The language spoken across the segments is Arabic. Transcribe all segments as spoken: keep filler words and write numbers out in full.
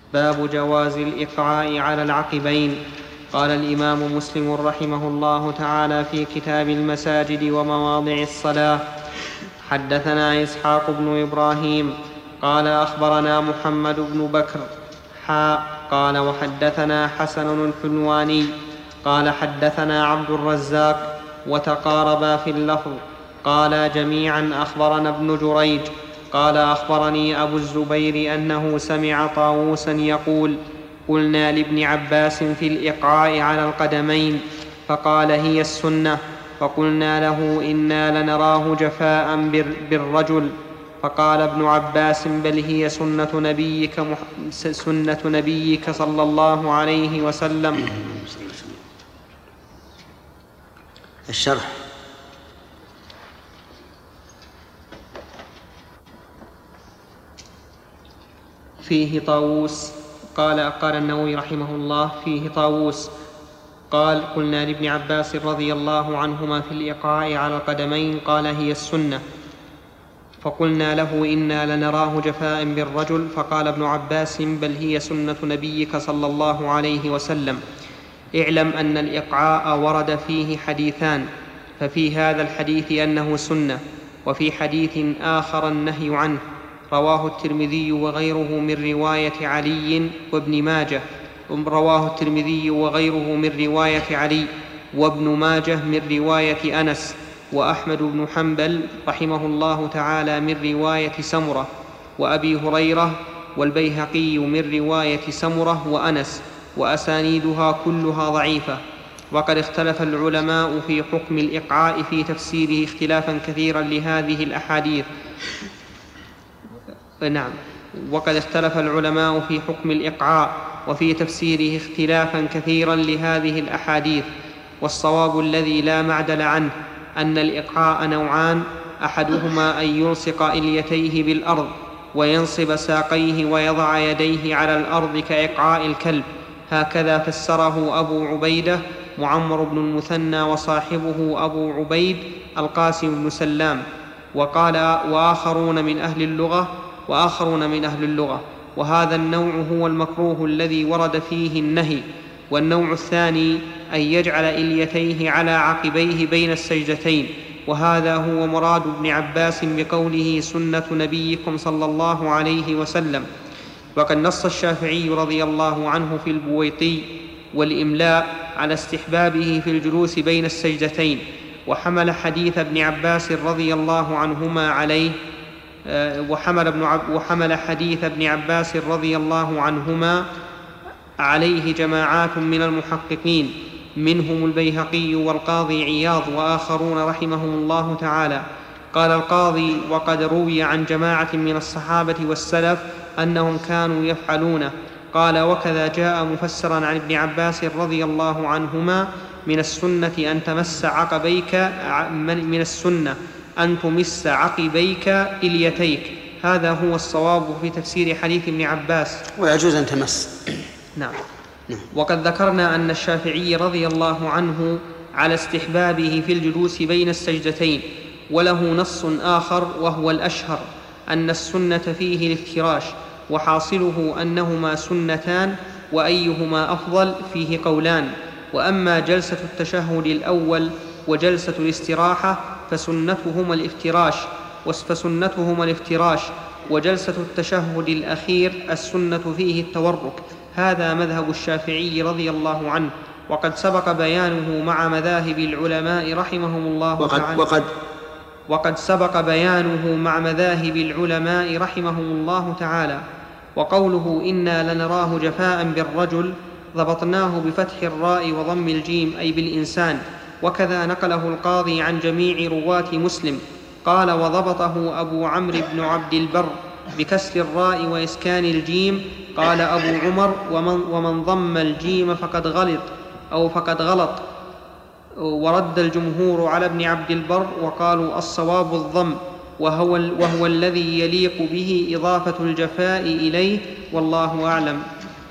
باب جواز الإقعاء على العقبين. قال الإمام مسلم رحمه الله تعالى في كتاب المساجد ومواضع الصلاة: حدثنا إسحاق بن إبراهيم قال أخبرنا محمد بن بكر حاء قال وحدثنا حسن الحلواني قال حدثنا عبد الرزاق وتقاربا في اللفظ. قال جميعا أخبرنا ابن جريج قال أخبرني أبو الزبير أنه سمع طاووسا يقول: قلنا لابن عباس في الإقعاء على القدمين فقال: هي السنة. فقلنا له: إنا لنراه جفاء بالرجل. فقال ابن عباس: بل هي سنة نبيك, مح... سنة نبيك صلى الله عليه وسلم. الشرح: فيه طاووس. قال قال النووي رحمه الله: فيه طاووس قال: قلنا لابن عباس رضي الله عنهما في الإقعاء على القدمين قال: هي السنة. فقلنا له: إنا لنراه جفاء بالرجل. فقال ابن عباس: بل هي سنة نبيك صلى الله عليه وسلم. اعلم أن الإقعاء ورد فيه حديثان، ففي هذا الحديث أنه سنة، وفي حديث آخر النهي عنه، رواه الترمذي وغيره من رواية علي وابن ماجه رواه الترمذي وغيره من رواية علي وابن ماجه من رواية أنس، وأحمد بن حنبل رحمه الله تعالى من رواية سمرة، وأبي هريرة، والبيهقي من رواية سمرة وأنس، وأسانيدها كلها ضعيفة. وقد اختلف العلماء في حكم الإقعاء في تفسيره اختلافا كثيرا لهذه الأحاديث. نعم وقد اختلف العلماء في حكم الإقعاء وفي تفسيره اختلافا كثيرا لهذه الأحاديث، والصواب الذي لا معدل عنه أن الإقعاء نوعان: أحدهما أن يلصق إليتيه بالأرض وينصب ساقيه ويضع يديه على الأرض كإقعاء الكلب، هكذا فسره أبو عبيدة معمر بن المثنى وصاحبه أبو عبيد القاسم بن سلام، وقال وآخرون من أهل اللغة وآخرون من أهل اللغة وهذا النوع هو المكروه الذي ورد فيه النهي. والنوع الثاني أن يجعل إليتيه على عقبيه بين السجدتين، وهذا هو مراد ابن عباس بقوله: سنة نبيكم صلى الله عليه وسلم. وقد نص الشافعي رضي الله عنه في البويطي والإملاء على استحبابه في الجلوس بين السجدتين، وحمل حديث ابن عباس رضي الله عنهما عليه وحمل, ابن عب وحمل حديث ابن عباس رضي الله عنهما عليه جماعات من المحققين، منهم البيهقي والقاضي عياض وآخرون رحمهم الله تعالى. قال القاضي: وقد روي عن جماعة من الصحابة والسلف أنهم كانوا يفعلونه. قال: وكذا جاء مفسرا عن ابن عباس رضي الله عنهما: من السنة أن تمس عقبيك من السنة أن تمس عقبيك إليتيك. هذا هو الصواب في تفسير حديث ابن عباس. ويجوز أن تمس. نعم. وقد ذكرنا أن الشافعي رضي الله عنه على استحبابه في الجلوس بين السجدتين، وله نص آخر وهو الأشهر أن السنة فيه الافتراش، وحاصله أنهما سنتان، وأيهما أفضل فيه قولان. وأما جلسة التشهد الأول وجلسة الاستراحة فسنتهما الافتراش فسنتهما الافتراش وجلسة التشهد الأخير السنة فيه التورك. هذا مذهب الشافعي رضي الله عنه، وقد سبق بيانه مع مذاهب العلماء رحمهم الله وقد تعالى وقد وقد سبق بيانه مع مذاهب العلماء رحمهم الله تعالى. وقوله: إنا لنراه جفاء بالرجل ضبطناه بفتح الراء وضم الجيم أي بالإنسان، وكذا نقله القاضي عن جميع رواة مسلم. قال: وضبطه أبو عمرو بن عبد البر بكسر الراء وإسكان الجيم. قال أبو عمر: ومن, ومن ضم الجيم فقد غلط أو فقد غلط. ورد الجمهور على ابن عبد البر وقالوا: الصواب الضم، وهو, وهو الذي يليق به إضافة الجفاء إليه، والله أعلم.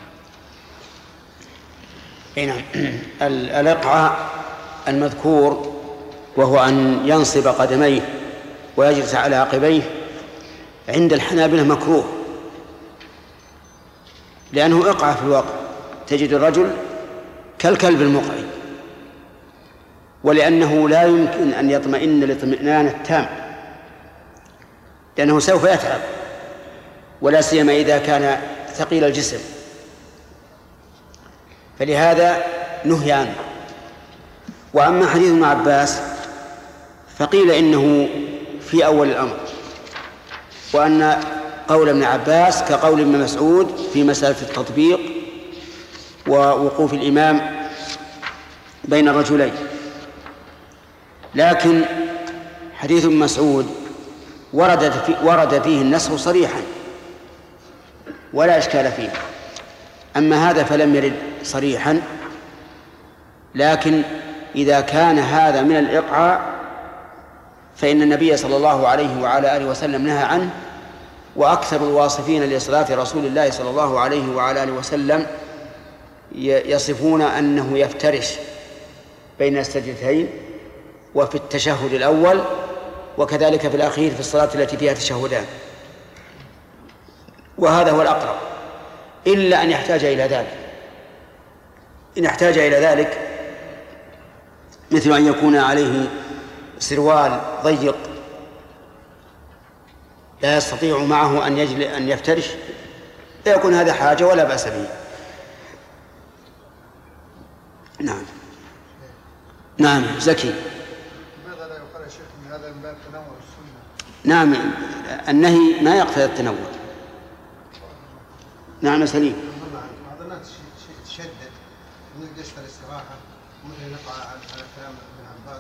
نعم. الإقعاء المذكور وهو أن ينصب قدميه ويجلس على عقبيه عند الحنابلة مكروه، لأنه إقعى في الواقع، تجد الرجل كالكلب المقعي، ولأنه لا يمكن أن يطمئن الاطمئنان التام، لأنه سوف يتعب، ولا سيما إذا كان ثقيل الجسم، فلهذا نهي عنه. وأما حديث ابن عباس فقيل إنه في أول الأمر، وأن قول ابن عباس كقول ابن مسعود في مسألة التطبيق ووقوف الإمام بين الرجلين. لكن حديث ابن مسعود ورد, في ورد فيه النسخ صريحا ولا إشكال فيه، أما هذا فلم يرد صريحا. لكن إذا كان هذا من الإقعاء فإن النبي صلى الله عليه وعلى آله وسلم نهى عنه، وأكثر الواصفين لصلاة رسول الله صلى الله عليه وعلى آله وسلم يصفون أنه يفترش بين السجدتين وفي التشهد الأول، وكذلك في الأخير في الصلاة التي فيها تشهدان، وهذا هو الأقرب، إلا أن يحتاج إلى ذلك. إن احتاج إلى ذلك مثل أن يكون عليه سروال ضيق لا يستطيع معه أن يجل أن يفترش، لا يكون هذا حاجة ولا بأس به. نعم نعم زكي. لماذا لا يقال يا شيخ من هذا من باب تنوع السنة؟ نعم، النهي ما يقتضي التنوع. نعم سليم. بعض الناس تشدد ويجلس في الاستراحة مثل نقع على كلام ابن عباس،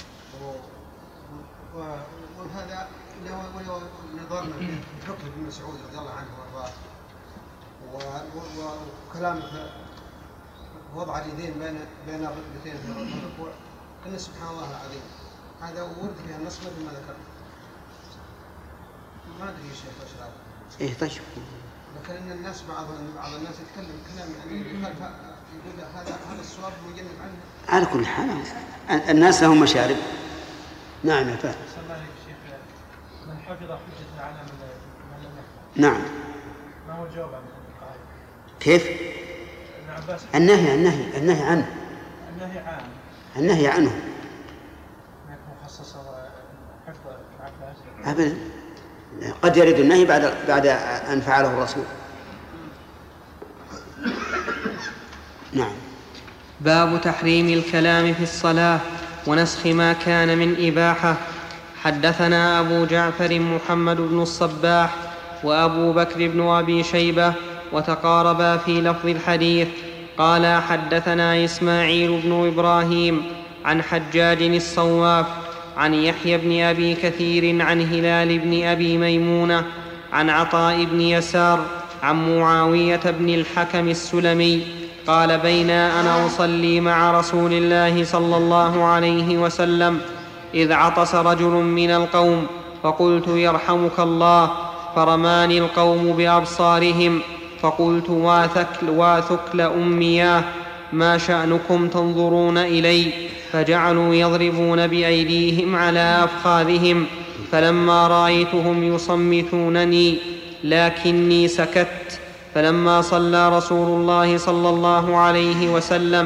وهذا ولو نظرنا بحكم ابن مسعود رضي الله عنه وارضاه، وكلام وضع اليدين بين بين الركبتين في الركوع، ان سبحان الله العظيم هذا ورد فيها النص مثل ما ذكرت. ما ادري يا شيخ ايش رايك؟ ايه طيب. لكن ان الناس بعض بعض الناس يتكلم كلام يعني يخالف، يقول هذا هذا الصواب ويجنب عنه. على كل حال الناس لهم مشارب. نعم يا فهد. من حفظ حجة على من لم يحفظ. نعم. ما هو الجواب عن القاعدة؟ كيف؟ ابن عباس النهي النهي النهي عنه. النهي عام. النهي عنه. ما يكون مخصص حفظ ابن عباس. أبدا، قد يرد النهي بعد بعد أن فعله الرسول. نعم. باب تحريم الكلام في الصلاة ونسخ ما كان من إباحة. حدثنا أبو جعفر محمد بن الصباح وأبو بكر بن أبي شيبة وتقاربا في لفظ الحديث. قال حدثنا إسماعيل بن إبراهيم عن حجاج الصواف عن يحيى بن أبي كثير عن هلال بن أبي ميمونة عن عطاء بن يسار عن معاوية بن الحكم السلمي قال بينا أنا أصلي مع رسول الله صلى الله عليه وسلم إذ عطس رجل من القوم فقلت يرحمك الله، فرماني القوم بأبصارهم فقلت واثكل, واثكل أمياه ما شأنكم تنظرون إلي؟ فجعلوا يضربون بأيديهم على أفخاذهم، فلما رأيتهم يصمتونني لكني سكت. فلما صلى رسول الله صلى الله عليه وسلم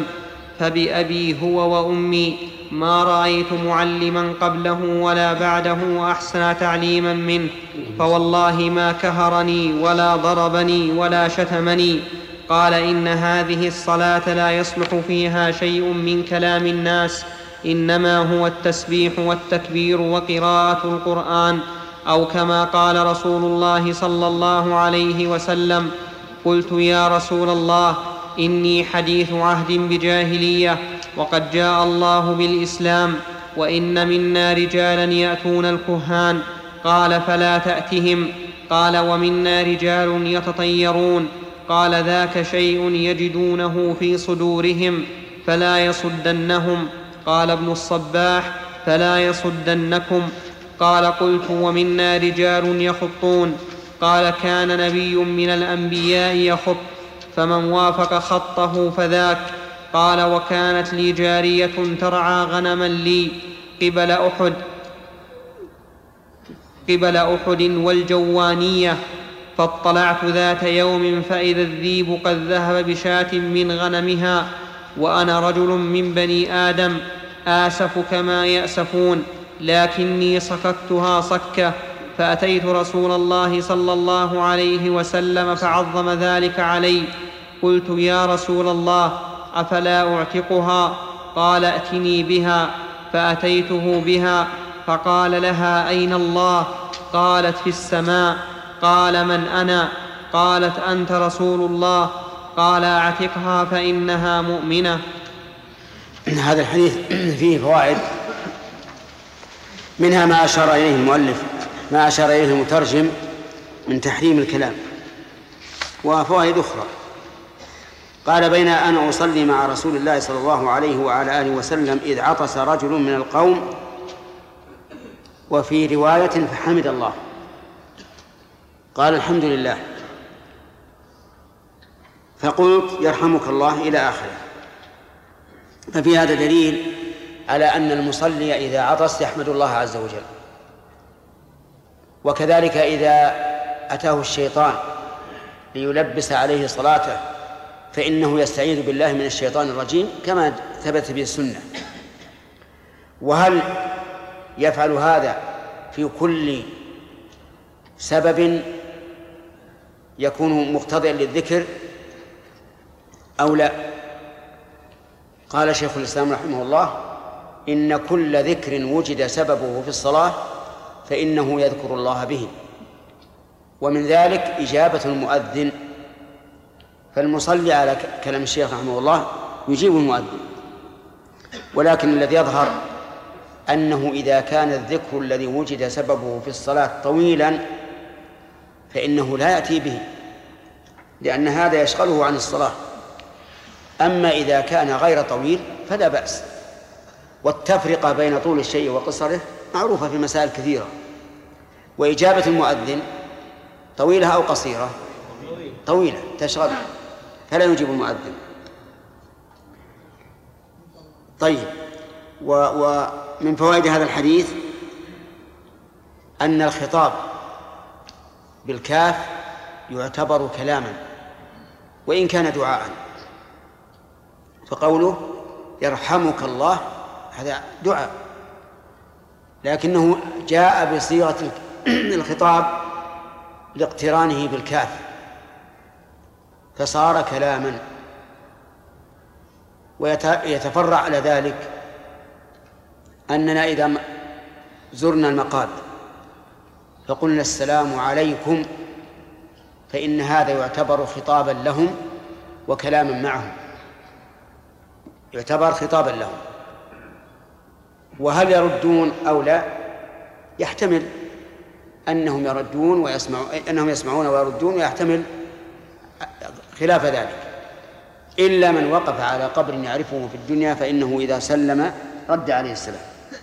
فبأبي هو وأمي ما رأيت معلما قبله ولا بعده أحسن تعليما منه، فوالله ما كهرني ولا ضربني ولا شتمني. قال إن هذه الصلاة لا يصلح فيها شيء من كلام الناس، إنما هو التسبيح والتكبير وقراءة القرآن، أو كما قال رسول الله صلى الله عليه وسلم. قلت يا رسول الله إني حديث عهد بجاهلية وقد جاء الله بالإسلام، وإن منا رجالا يأتون الكهان. قال فلا تأتهم. قال ومنا رجال يتطيرون. قال ذاك شيء يجدونه في صدورهم فلا يصدنهم. قال ابن الصباح فلا يصدنكم. قال قلت ومنا رجال يخطون. قال كان نبي من الأنبياء يخط، فمن وافق خطه فذاك. قال وكانت لي جارية ترعى غنما لي قبل أحد قبل أحد والجوانية، فاطلعت ذات يوم فإذا الذيب قد ذهب بشاة من غنمها، وأنا رجل من بني آدم آسف كما يأسفون، لكني صككتها صكة، فأتيت رسول الله صلى الله عليه وسلم فعظم ذلك علي. قلت: يا رسول الله، أفلا أعتقها؟ قال: ائتني بها. فأتيته بها فقال لها: أين الله؟ قالت: في السماء. قال: من أنا؟ قالت: أنت رسول الله. قال: اعتقها فإنها مؤمنة. هذا الحديث فيه فوائد، منها ما أشار إليه المؤلف ما أشار إليه المترجم من تحريم الكلام، وفوائد أخرى. قال: بين أنا أصلي مع رسول الله صلى الله عليه وعلى آله وسلم إذ عطس رجل من القوم، وفي رواية فحمد الله، قال: الحمد لله. فقلت: يرحمك الله، إلى آخره. ففي هذا دليل على أن المصلي إذا عطس يحمد الله عز وجل. وكذلك إذا أتاه الشيطان ليلبس عليه صلاته فإنه يستعيذ بالله من الشيطان الرجيم كما ثبت به السنة. وهل يفعل هذا في كل سبب يكون مقتضيا للذكر أو لا؟ قال شيخ الإسلام رحمه الله: إن كل ذكر وجد سببه في الصلاة فإنه يذكر الله به، ومن ذلك إجابة المؤذن. فالمصلي على كلام الشيخ رحمه الله يجيب المؤذن، ولكن الذي يظهر أنه إذا كان الذكر الذي وجد سببه في الصلاة طويلا فإنه لا يأتي به، لأن هذا يشغله عن الصلاة. أما إذا كان غير طويل فلا بأس. والتفرقة بين طول الشيء وقصره معروفة في مسائل كثيرة. وإجابة المؤذن طويلة أو قصيرة؟ طويلة تشغل، فلا يجيب المؤذن. طيب، ومن فوائد هذا الحديث أن الخطاب بالكاف يعتبر كلاما وإن كان دعاء. فقوله يرحمك الله هذا دعاء، لكنه جاء بصيغة الخطاب لاقترانه بالكاف فصار كلاما. ويتفرع على ذلك أننا إذا زرنا المقابر فقلنا السلام عليكم فإن هذا يعتبر خطابا لهم وكلاما معهم، يعتبر خطابا لهم. وهل يردون أو لا؟ يحتمل أنهم يردون ويسمعون أنهم يسمعون ويردون، ويحتمل خلاف ذلك، إلا من وقف على قبر يعرفه في الدنيا فإنه إذا سلم رد عليه السلام.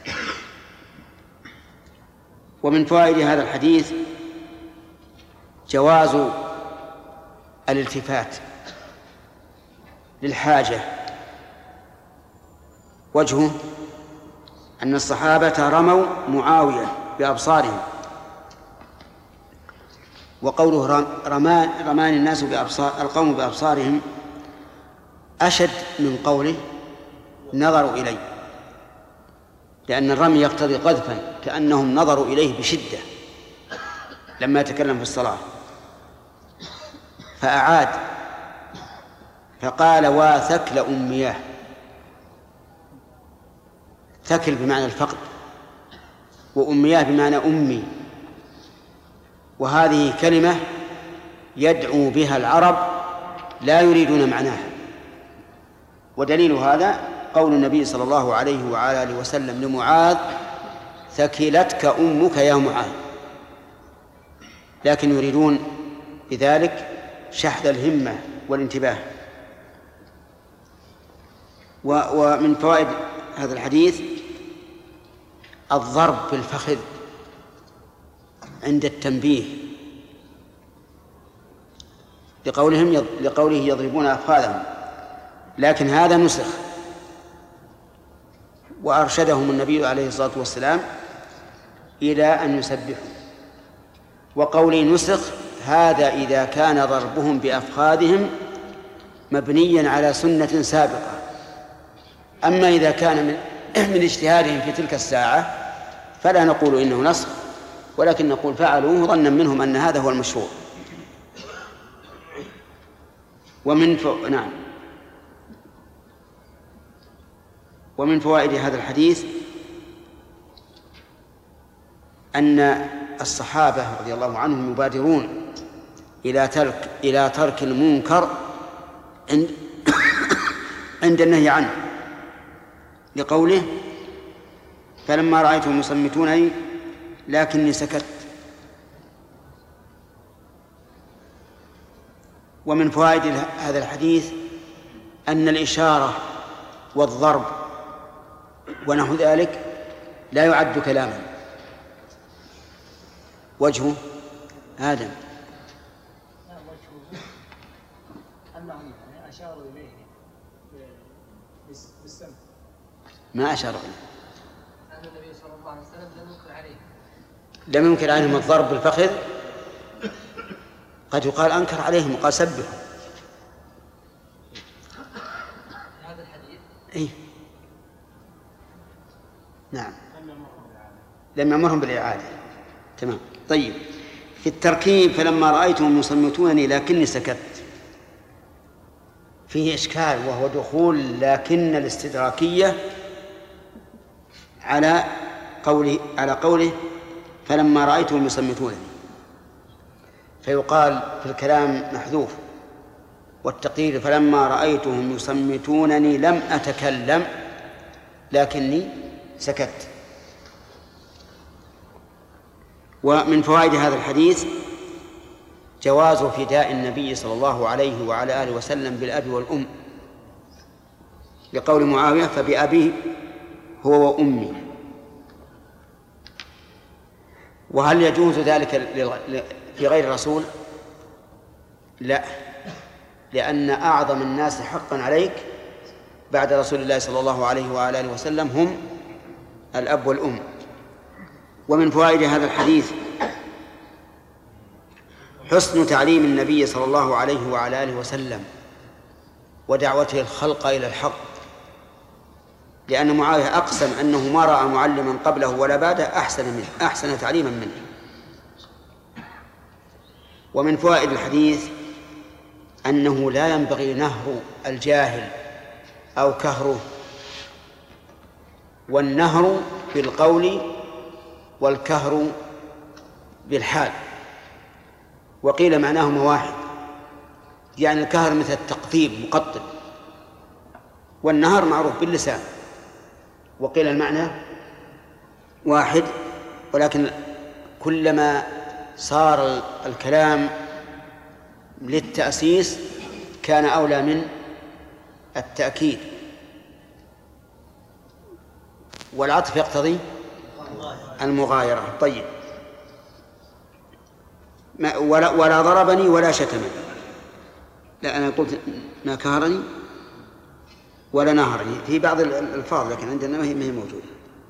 ومن فوائد هذا الحديث جواز الالتفات للحاجة. وجهه أن الصحابة رموا معاوية بأبصارهم، وقوله رمان رمان الناس بأبصار القوم بأبصارهم أشد من قوله نظروا إليه، لأن الرمي يقتضي قذفا كأنهم نظروا إليه بشدة لما يتكلم في الصلاة. فأعاد فقال واثكل أمياه. ثكل بمعنى الفقد، وأمياه بمعنى أمي، وهذه كلمة يدعو بها العرب لا يريدون معناها. ودليل هذا قول النبي صلى الله عليه وعلى آله وسلم لمعاذ ثكلتك أمك يا معاذ، لكن يريدون بذلك شحذ الهمة والانتباه. ومن فوائد هذا الحديث الضرب في الفخذ عند التنبيه، لقولهم لقوله يضربون أفخاذهم، لكن هذا نسخ وأرشدهم النبي عليه الصلاة والسلام إلى أن يسبحوا. وقولي نسخ هذا إذا كان ضربهم بأفخاذهم مبنيا على سنة سابقة. أما إذا كان من, من اجتهادهم في تلك الساعة فلا نقول إنه نسخ، ولكن نقول فعلوه ظنا منهم أن هذا هو المشروع. ومن ف... نعم ومن فوائد هذا الحديث أن الصحابة رضي الله عنهم يبادرون إلى ترك إلى ترك المنكر عند عند النهي عنه، لقوله فلما رأيتهم يصمتونني لكني سكت. ومن فوائد هذا الحديث أن الإشارة والضرب ونحو ذلك لا يعد كلاما. وجهه آدم أنهم أشاروا إليه بالسمع، ما أشاروا إليه. أن النبي صلى الله عليه وسلم لم ينكر عليه لم ينكر عليهم الضرب بالفخذ، قد يقال أنكر عليهم وقال سبحوا. هذا الحديث إيه؟ نعم لم يأمرهم بالإعادة. تمام. طيب، في التركيب فلما رأيتهم يصمتونني لكني سكت فيه إشكال، وهو دخول لكن الاستدراكية على قوله على قوله فلما رأيتهم يصمتونني، فيقال في الكلام محذوف، والتقدير فلما رأيتهم يصمتونني لم أتكلم لكني سكت. ومن فوائد هذا الحديث جواز فداء النبي صلى الله عليه وعلى آله وسلم بالأب والأم، لقول معاوية فبأبي هو وأمي. وهل يجوز ذلك في غير الرسول؟ لا، لأن أعظم الناس حقا عليك بعد رسول الله صلى الله عليه وعلى آله وسلم هم الأب والأم. ومن فوائد هذا الحديث حسن تعليم النبي صلى الله عليه وعلى آله وسلم ودعوته الخلق إلى الحق، لأن معاوية أقسم أنه ما رأى معلما قبله ولا بعده أحسن منه أحسن تعليما منه. ومن فوائد الحديث أنه لا ينبغي نهر الجاهل أو كهره، والنهر بالقول والكهر بالحال، وقيل معناهما واحد، يعني الكهر مثل التقطيب مقطب، والنهر معروف باللسان، وقيل المعنى واحد، ولكن كلما صار الكلام للتأسيس كان أولى من التأكيد، والعطف يقتضي المغايرة. طيب، ما ولا, ولا ضربني ولا شتمني، لا أنا قلت ما كهرني ولا نهرني في بعض الألفاظ، لكن عندنا ما هي ما هي موجودة.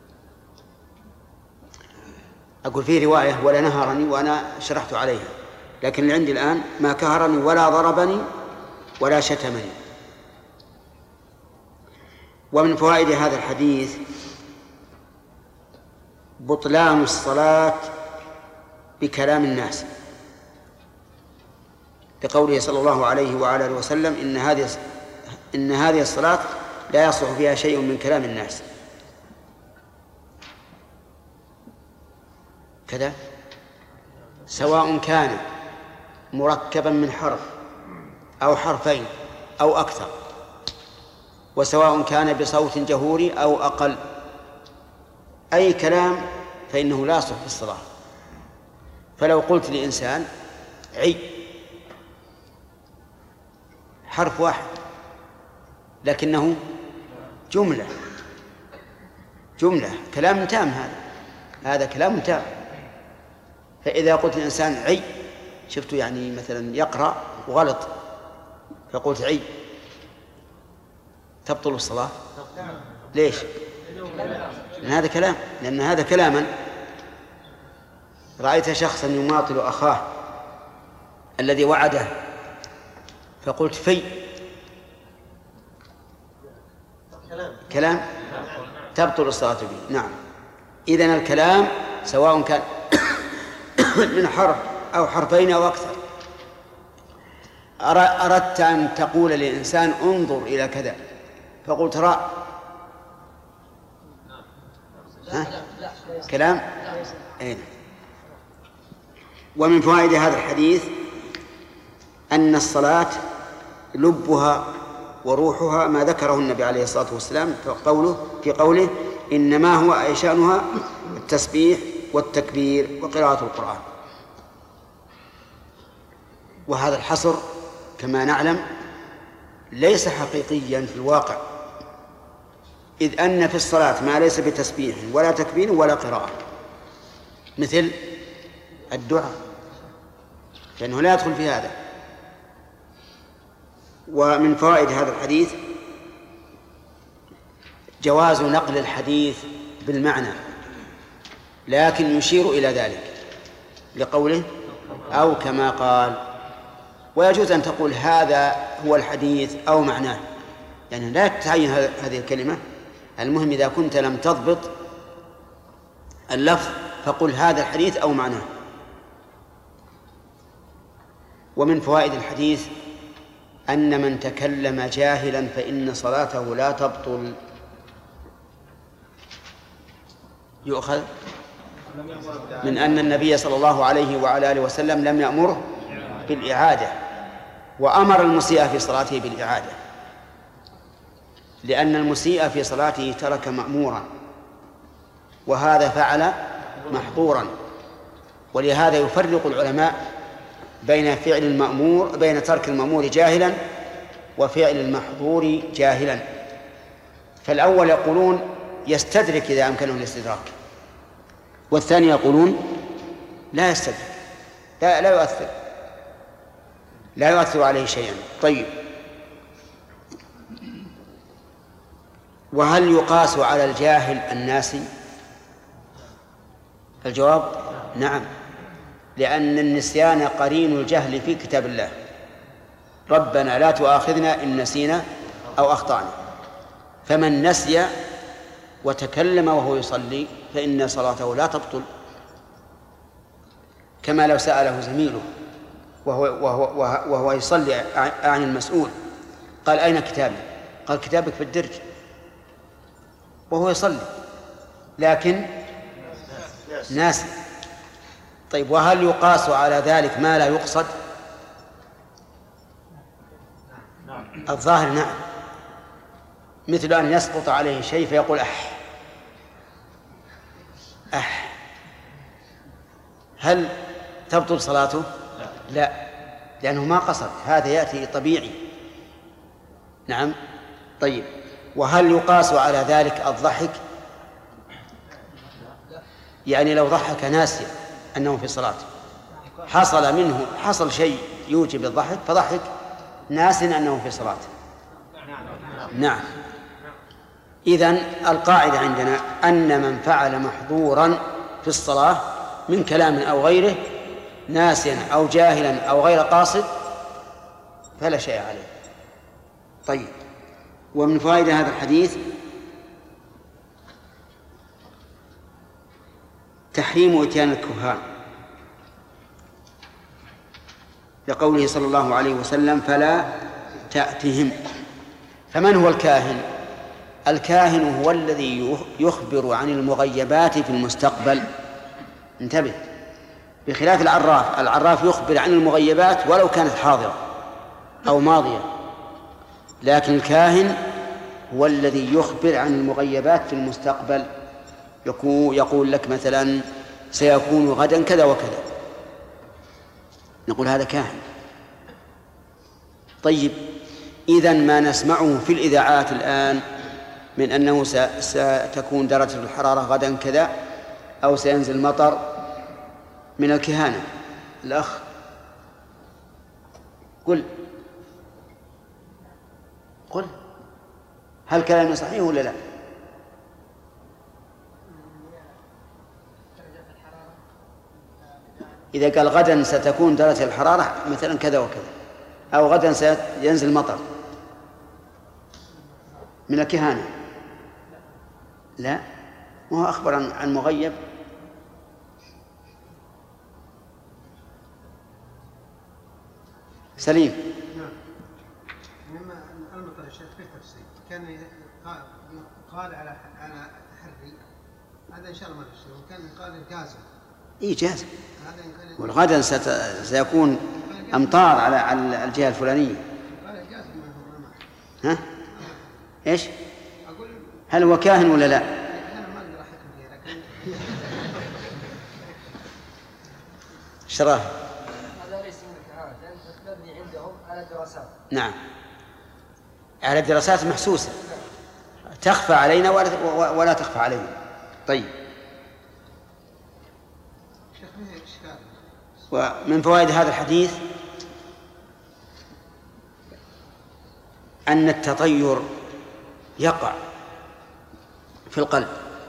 أقول في رواية ولا نهرني وأنا شرحت عليها، لكن اللي عندي الآن ما كهرني ولا ضربني ولا شتمني. ومن فوائد هذا الحديث بطلان الصلاة بكلام الناس، لقوله صلى الله عليه وعلى آله وسلم إن هذه إن هذه الصلاة لا يصلح فيها شيء من كلام الناس. كذا سواء كان مركبا من حرف أو حرفين أو أكثر، وسواء كان بصوت جهوري أو أقل، أي كلام فإنه لا يصلح في الصلاة. فلو قلت لإنسان عي، حرف واحد لكنه جملة جملة كلام تام، هذا هذا كلام تام. فإذا قلت لإنسان عي، شفته يعني مثلا يقرأ وغلط فقلت عي، تبطل الصلاة. ليش؟ لأن هذا كلام لأن هذا كلاما. رأيت شخصا يماطل أخاه الذي وعده فقلت في كلام تبطل الصلاة به. نعم، إذن الكلام سواء كان من حرف أو حرفين أو أكثر. أردت أن تقول للإنسان انظر إلى كذا فقلت رأى، ها؟ كلام أين؟ ومن فوائد هذا الحديث أن الصلاة لبها وروحها ما ذكره النبي عليه الصلاة والسلام في قوله, في قوله إنما هو أي شأنها التسبيح والتكبير وقراءة القرآن. وهذا الحصر كما نعلم ليس حقيقيا في الواقع، إذ أن في الصلاة ما ليس بتسبيح ولا تكبير ولا قراءة، مثل الدعاء لأنه لا يدخل في هذا. ومن فوائد هذا الحديث جواز نقل الحديث بالمعنى، لكن يشير إلى ذلك لقوله أو كما قال. ويجوز أن تقول هذا هو الحديث أو معناه، يعني لا تعين هذه الكلمة، المهم إذا كنت لم تضبط اللفظ فقل هذا الحديث أو معناه. ومن فوائد الحديث أن من تكلم جاهلا فإن صلاته لا تبطل. يؤخذ من أن النبي صلى الله عليه وعلى آله وسلم لم يأمره بالإعادة، وأمر المسيء في صلاته بالإعادة، لأن المسيء في صلاته ترك مأمورا وهذا فعل محظورا. ولهذا يفرق العلماء بين فعل المأمور بين ترك المأمور جاهلا وفعل المحظور جاهلا. فالأول يقولون يستدرك إذا أمكنه الاستدراك، والثاني يقولون لا يستدرك، لا, لا يؤثر لا يؤثر عليه شيئا. طيب، وهل يقاس على الجاهل الناسي؟ الجواب نعم، لأن النسيان قرين الجهل في كتاب الله، ربنا لا تؤاخذنا إن نسينا أو أخطأنا. فمن نسي وتكلم وهو يصلي فإن صلاته لا تبطل، كما لو سأله زميله وهو, وهو, وهو يصلي عن المسؤول قال أين كتابي؟ قال كتابك في الدرج، وهو يصلي لكن ناسي. طيب، وهل يقاس على ذلك ما لا يقصد؟ الظاهر نعم، مثل أن يسقط عليه شيء فيقول أح أح هل تبطل صلاته؟ لا، لأنه ما قصد، هذا يأتي طبيعي. نعم. طيب، وهل يقاس على ذلك الضحك؟ يعني لو ضحك ناسيا أنه في صلاة، حصل منه حصل شيء يوجب الضحك فضحك ناسيا أنه في صلاة. نعم. إذن القاعدة عندنا أن من فعل محظورا في الصلاة من كلام أو غيره ناسيا أو جاهلا أو غير قاصد فلا شيء عليه. طيب، ومن فوائد هذا الحديث تحريم إتيان الكهان، لقوله صلى الله عليه وسلم فلا تأتهم. فمن هو الكاهن؟ الكاهن هو الذي يخبر عن المغيبات في المستقبل. انتبه، بخلاف العراف، العراف يخبر عن المغيبات ولو كانت حاضرة أو ماضية، لكن الكاهن هو الذي يخبر عن المغيبات في المستقبل، يقول لك مثلا سيكون غدا كذا وكذا، نقول هذا كاهن. طيب، إذن ما نسمعه في الإذاعات الآن من أنه ستكون درجة الحرارة غدا كذا أو سينزل مطر من الكهانة. الأخ قل قل هل كلامي صحيح ولا لا؟ إذا قال غدا ستكون درجة الحرارة مثلا كذا وكذا، أو غدا سينزل مطر، من الكهانة. لا، ما هو أخبر عن مغيب. سليم. نعم. مما المطر الشيخ في التفسير كان قال على على تحري، هذا إن شاء الله ما في شيء، وكان قال الجازم. إيه جازم. والغدا سيكون أمطار على على الجهة الفلانية. ها؟ إيش؟ هل هو كاهن ولا لا؟ شراه. هذا ليس من الكهانة، لأن مبني عندهم على الدراسات. نعم، على الدراسات محسوسة تخفى علينا ولا, ولا تخفى علينا. طيب، ومن فوائد هذا الحديث أن التطير يقع في القلب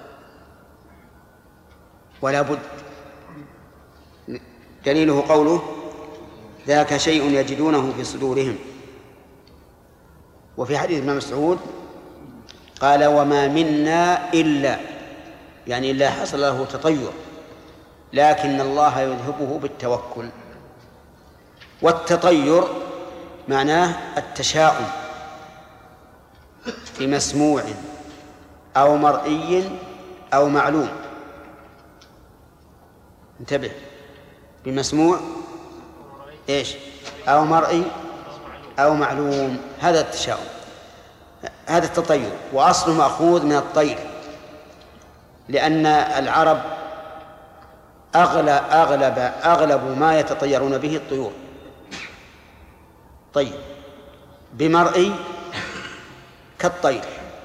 ولا بد. دليله قوله ذاك شيء يجدونه في صدورهم. وفي حديث ابن مسعود قال وما منا إلا، يعني إلا حصل له تطير، لكن الله يذهبه بالتوكل. والتطير معناه التشاؤم بمسموع أو مرئي أو معلوم. انتبه، بمسموع إيش أو مرئي أو معلوم، هذا التشاؤم، هذا التطير. وأصله مأخوذ من الطير، لأن العرب أغلب, أغلب, أغلب ما يتطيرون به الطيور. طيب، بمرئي كالطير،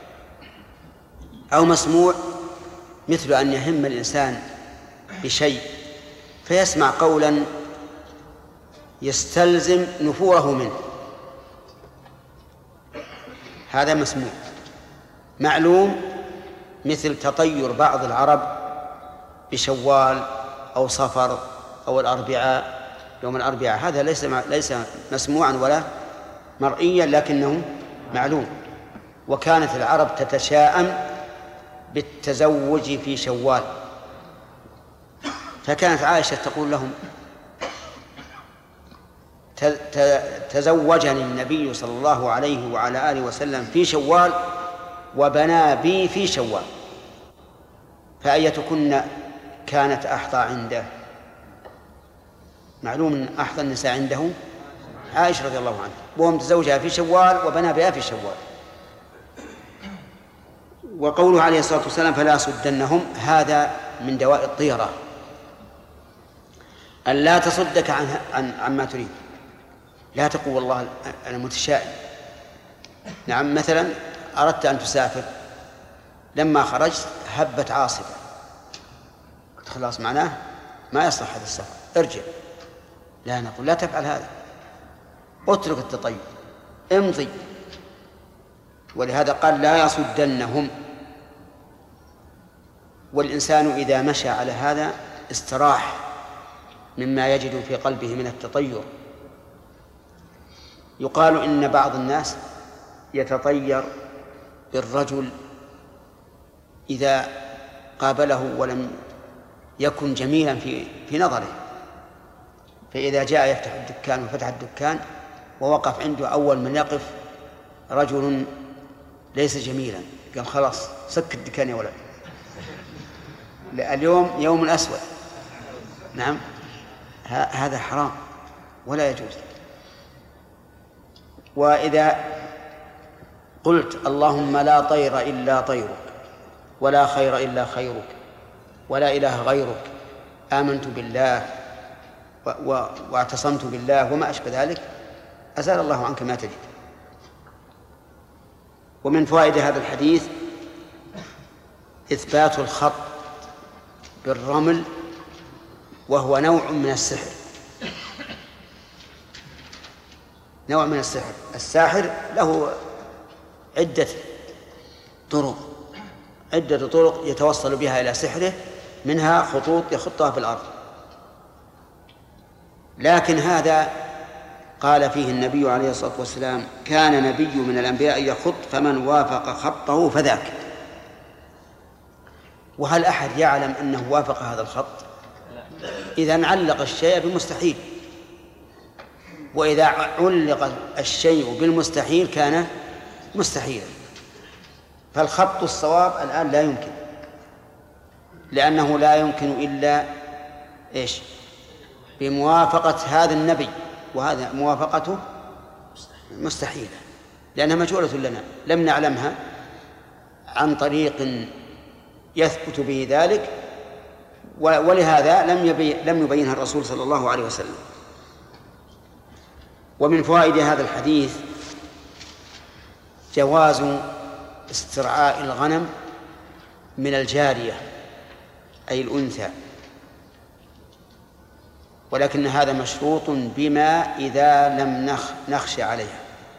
أو مسموع مثل أن يهم الإنسان بشيء فيسمع قولا يستلزم نفوره منه، هذا مسموع. معلوم مثل تطير بعض العرب بشوال أو صفر أو الأربعاء، يوم الأربعاء، هذا ليس ليس مسموعا ولا مرئيا لكنه معلوم. وكانت العرب تتشاءم بالتزوج في شوال، فكانت عائشة تقول لهم تزوجني النبي صلى الله عليه وعلى آله وسلم في شوال وبنى بي في شوال، فأيتكن كانت أحظى عنده؟ معلوم أن أحظى النساء عنده عائشة رضي الله عنها، وهم تزوجها في شوال وبنى بها في شوال. وقوله عليه الصلاة والسلام فلا صدنهم، هذا من دواء الطيرة، أن لا تصدك عن عن عما تريد. لا تقول والله أنا متشائم. نعم، مثلا أردت أن تسافر، لما خرجت هبت عاصفة، قلت خلاص معناه ما يصلح هذا السفر، ارجع. لا، نقول لا تفعل هذا، اترك التطير، امضي. ولهذا قال لا يصدنهم. والإنسان إذا مشى على هذا استراح مما يجد في قلبه من التطير. يقال إن بعض الناس يتطير بالرجل إذا قابله ولم يكن جميلا في في نظره، فإذا جاء يفتح الدكان وفتح الدكان ووقف عنده أول من يقف رجل ليس جميلا، قال خلاص سك الدكان يا ولد، اليوم يوم أسود. نعم، هذا حرام ولا يجوز. وإذا قلت اللهم لا طير إلا طيرك ولا خير إلا خيرك ولا إله غيرك، آمنت بالله واعتصمت بالله وما أشبه ذلك، أزال الله عنك ما تجد. ومن فوائد هذا الحديث إثبات الخط بالرمل، وهو نوع من السحر، نوع من السحر. الساحر له عدة طرق عدة طرق يتوصل بها إلى سحره، منها خطوط يخطها في الأرض، لكن هذا قال فيه النبي عليه الصلاة والسلام: كان نبي من الأنبياء يخط فمن وافق خطه فذاك. وهل أحد يعلم أنه وافق هذا الخط؟ إذا علق الشيء بمستحيل، وإذا علق الشيء بالمستحيل كان مستحيلا. فالخط الصواب الآن لا يمكن، لأنه لا يمكن إلا إيش؟ بموافقة هذا النبي، وهذا موافقته مستحيلة لأنها مجهولة لنا، لم نعلمها عن طريق يثبت به ذلك، ولهذا لم يبين لم يبينها الرسول صلى الله عليه وسلم. ومن فوائد هذا الحديث جواز استرعاء الغنم من الجارية أي الأنثى، ولكن هذا مشروط بما إذا لم نخشى عليها،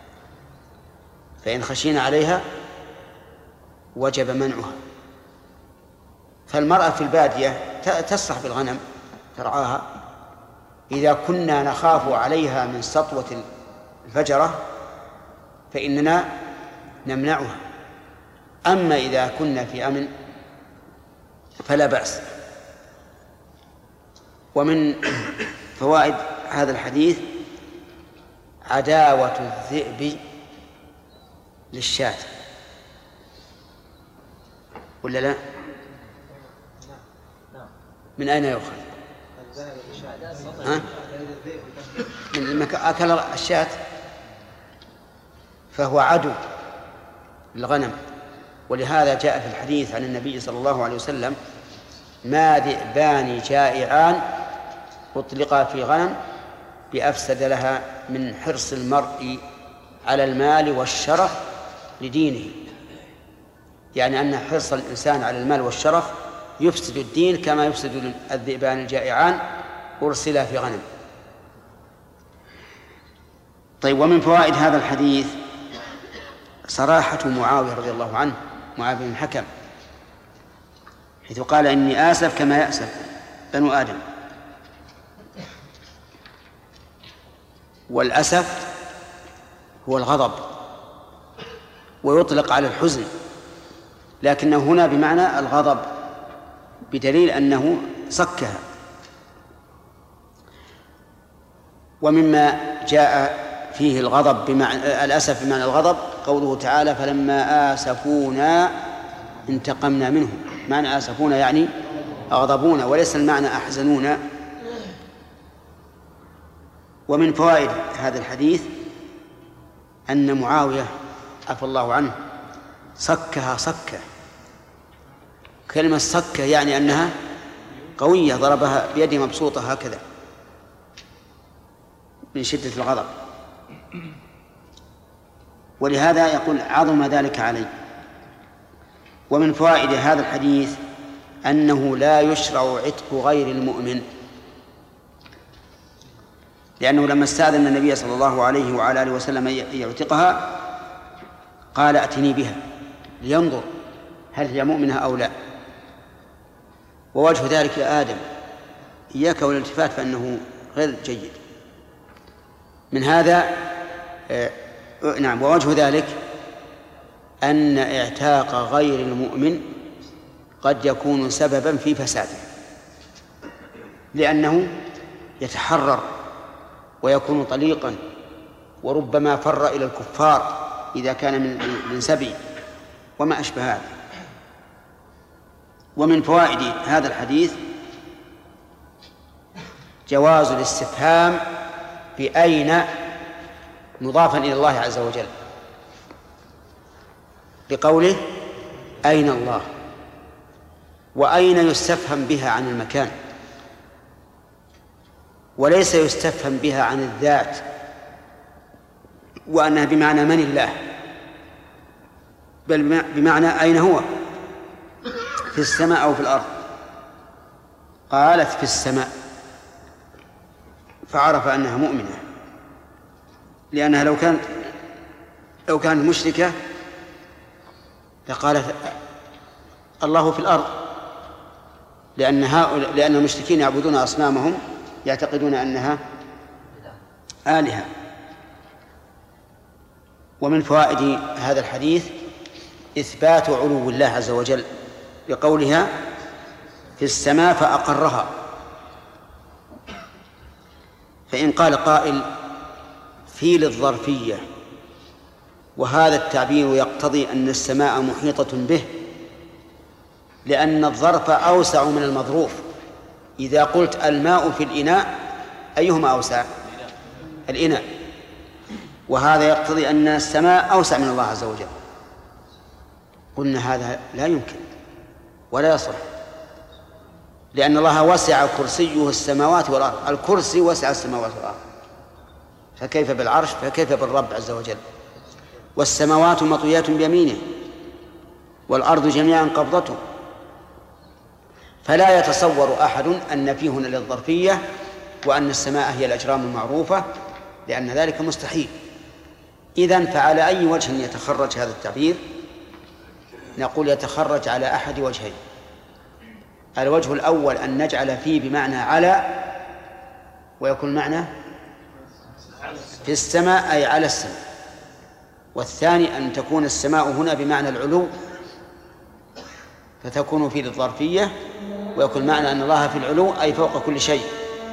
فإن خشينا عليها وجب منعها. فالمرأة في البادية تسرح بالغنم ترعاها إذا كنا نخاف عليها من سطوة الفجرة فإننا نمنعها، أما إذا كنا في أمن فلا بأس. ومن فوائد هذا الحديث عداوة الذئب للشاة، ولا لا؟ من أين يؤخذ؟ ها؟ من أكل الشاة فهو عدو للغنم، ولهذا جاء في الحديث عن النبي صلى الله عليه وسلم: ما ذئبان جائعان أطلقا في غنم بأفسد لها من حرص المرء على المال والشرف لدينه، يعني أن حرص الإنسان على المال والشرف يفسد الدين كما يفسد الذئبان الجائعان أرسلا في غنم. طيب، ومن فوائد هذا الحديث صراحة معاوية رضي الله عنه، معاوية بن الحكم، حيث قال: إني آسف كما يأسف بنو آدم. والأسف هو الغضب، ويطلق على الحزن، لكنه هنا بمعنى الغضب، بدليل أنه صكها. ومما جاء فيه الغضب بمعنى الأسف بمعنى الغضب قوله تعالى: فلما آسفونا انتقمنا منهم. معنى آسفونا يعني أغضبونا، وليس المعنى أحزنونا. ومن فوائد هذا الحديث أن معاوية عفى الله عنه صكها صكة. كلمة صكة يعني أنها قوية، ضربها بيده مبسوطة هكذا من شدة الغضب، ولهذا يقول: عظم ذلك علي. ومن فوائد هذا الحديث أنه لا يشرع عتق غير المؤمن، لأنه لما استأذن النبي صلى الله عليه وعلى آله وسلم يعتقها قال: أتني بها لينظر هل هي مؤمنة أو لا. ووجه ذلك يا آدم إياك والالتفات فإنه غير جيد. من هذا آه نعم ووجه ذلك أن اعتاق غير المؤمن قد يكون سببا في فساده، لأنه يتحرر ويكون طليقا، وربما فر إلى الكفار إذا كان من من سبي وما أشبه هذا. ومن فوائد هذا الحديث جواز الاستفهام بأين مضافا إلى الله عز وجل، بقوله: أين الله؟ وأين يستفهم بها عن المكان، وليس يستفهم بها عن الذات، وأنها بمعنى من الله، بل بمعنى أين هو، في السماء أو في الأرض. قالت في السماء، فعرف أنها مؤمنة، لأنها لو كانت لو كانت مشركة لقالت الله في الأرض، لأن هؤلاء لأن المشركين يعبدون أصنامهم يعتقدون أنها آلهة. ومن فوائد هذا الحديث إثبات علو الله عز وجل بقولها في السماء فأقرها. فإن قال قائل في للظرفية وهذا التعبير يقتضي أن السماء محيطة به، لأن الظرف أوسع من المظروف. إذا قلت الماء في الإناء أيهما أوسع؟ الإناء. وهذا يقتضي أن السماء أوسع من الله عز وجل. قلنا هذا لا يمكن ولا يصح، لأن الله وسع كرسيه السماوات والأرض. الكرسي وسع السماوات والأرض، فكيف بالعرش؟ فكيف بالرب عز وجل؟ والسماوات مطويات بيمينه والأرض جميعا قبضته. فلا يتصور أحد أن فيه هنا للظرفية وأن السماء هي الأجرام المعروفة، لأن ذلك مستحيل. إذن فعلى أي وجه يتخرج هذا التعبير؟ نقول يتخرج على أحد وجهين. الوجه الأول أن نجعل فيه بمعنى على، ويكون معنى في السماء أي على السماء. والثاني أن تكون السماء هنا بمعنى العلو، فتكون في الظرفية، ويكون معنى أن الله في العلو أي فوق كل شيء.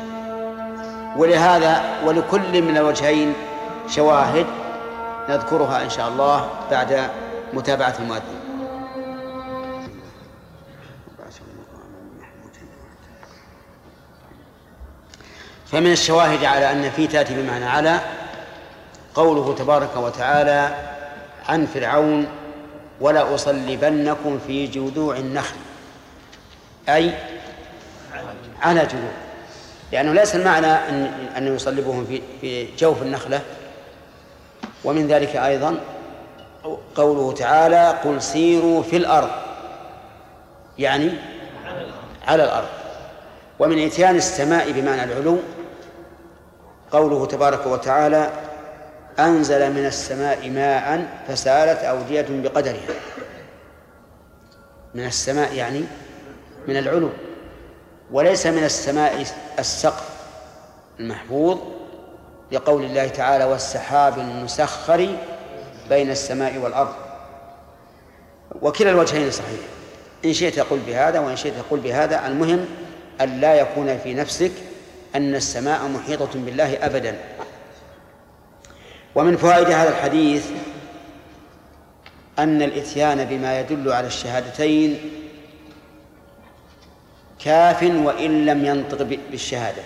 ولهذا ولكل من الوجهين شواهد نذكرها إن شاء الله بعد متابعة المؤذن. فمن الشواهد على أن في تأتي بمعنى على قوله تبارك وتعالى عن فرعون ولا أصلبنكم في جذوع النخل، أي على جذوع، لأنه ليس المعنى أن أن يصلبهم في في جوف النخلة. ومن ذلك أيضا قوله تعالى قل سيروا في الأرض، يعني على الأرض. ومن إتيان السماء بمعنى العلو قوله تبارك وتعالى أنزل من السماء ماء فسالت أودية بقدرها. من السماء يعني من العلو، وليس من السماء السقف المحفوظ، لقول الله تعالى والسحاب المسخر بين السماء والأرض. وكلا الوجهين صحيح، إن شئت قل بهذا وإن شئت قل بهذا. المهم أن لا يكون في نفسك أن السماء محيطة بالله أبدا. ومن فوائد هذا الحديث أن الإتيان بما يدل على الشهادتين كاف وإن لم ينطق بالشهادة.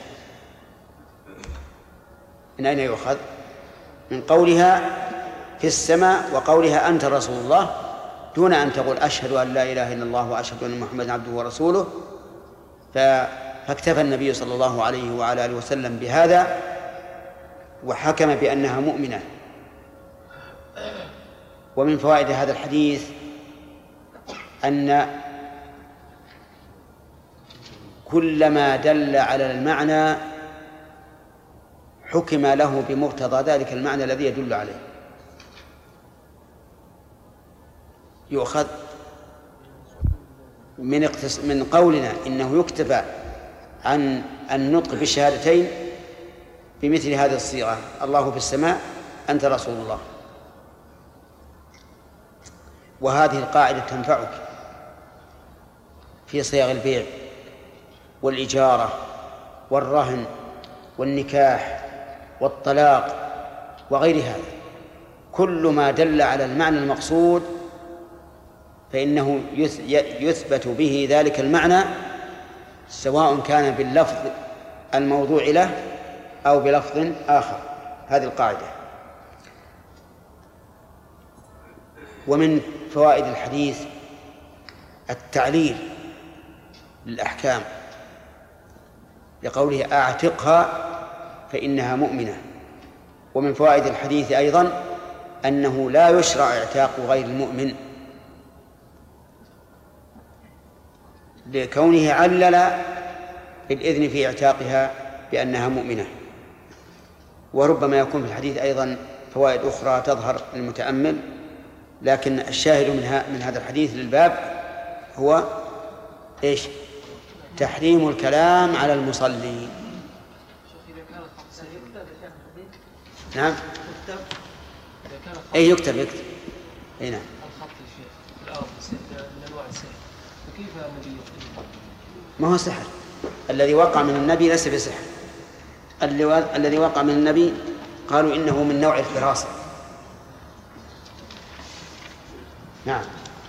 من أين يؤخذ؟ من قولها في السماء وقولها أنت رسول الله، دون أن تقول أشهد أن لا إله إلا الله وأشهد أن محمدا عبده ورسوله. فاكتفى النبي صلى الله عليه وعلى آله وسلم بهذا وحكم بأنها مؤمنة. ومن فوائد هذا الحديث أن كل ما دل على المعنى حكم له بمقتضى ذلك المعنى الذي يدل عليه. يؤخذ من اقتص... من قولنا إنه يكتفى عن النطق بالشهادتين بمثل هذه الصيغة الله في السماء أنت رسول الله. وهذه القاعدة تنفعك في صيغ البيع والإجارة والرهن والنكاح والطلاق وغير هذا. كل ما دل على المعنى المقصود فإنه يثبت به ذلك المعنى، سواء كان باللفظ الموضوع له أو بلفظ آخر. هذه القاعدة. ومن فوائد الحديث التعليل للأحكام لقوله أعتقها فإنها مؤمنة. ومن فوائد الحديث أيضا أنه لا يشرع اعتاق غير المؤمن، لكونه علل بالإذن في اعتاقها بأنها مؤمنة. وربما يكون في الحديث أيضا فوائد أخرى تظهر للمتأمل، لكن الشاهد من, من هذا الحديث للباب هو إيش؟ تحريم الكلام على المصلي. نعم يكتب إذا كان خط أي يكتب يكتب أي نعم الخط الشيخ في الأرض من أنواع السحر فكيف النبي يخطئ؟ ما هو سحر. الذي وقع من النبي ليس بسحر. الذي وقع من النبي قالوا إنه من نوع الفراسة. نعم.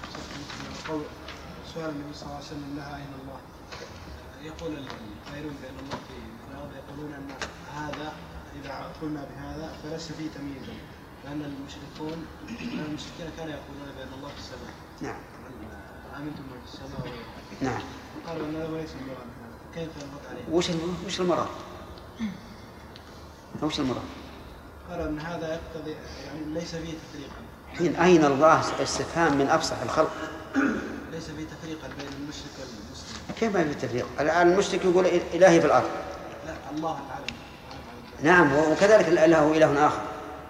سؤال النبي صلى الله عليه وسلم لها أين الله؟ يقول القائلون بأن الله في الأرض يقولون أن هذا إذا قلنا بهذا فليس فيه تمييز، لأن المشركون المشركين كانوا يقولون بأن الله في السماء. نعم. آمنتم من في السماء وغيره. نعم. قالوا أن هذا ليس المراد. كيف نرد عليه؟ وش وش المراد؟ وش المراد؟ قالوا أن هذا يقتضي يعني ليس فيه تفريقا. حين أين الله استفهام من أفصح الخلق. ليس فيه تفريقا بين المشرك والمسلم. كيف ما في تفريق؟ المشرك يقول إلهي في الأرض. لا الله العالم. نعم وكذلك له إله آخر.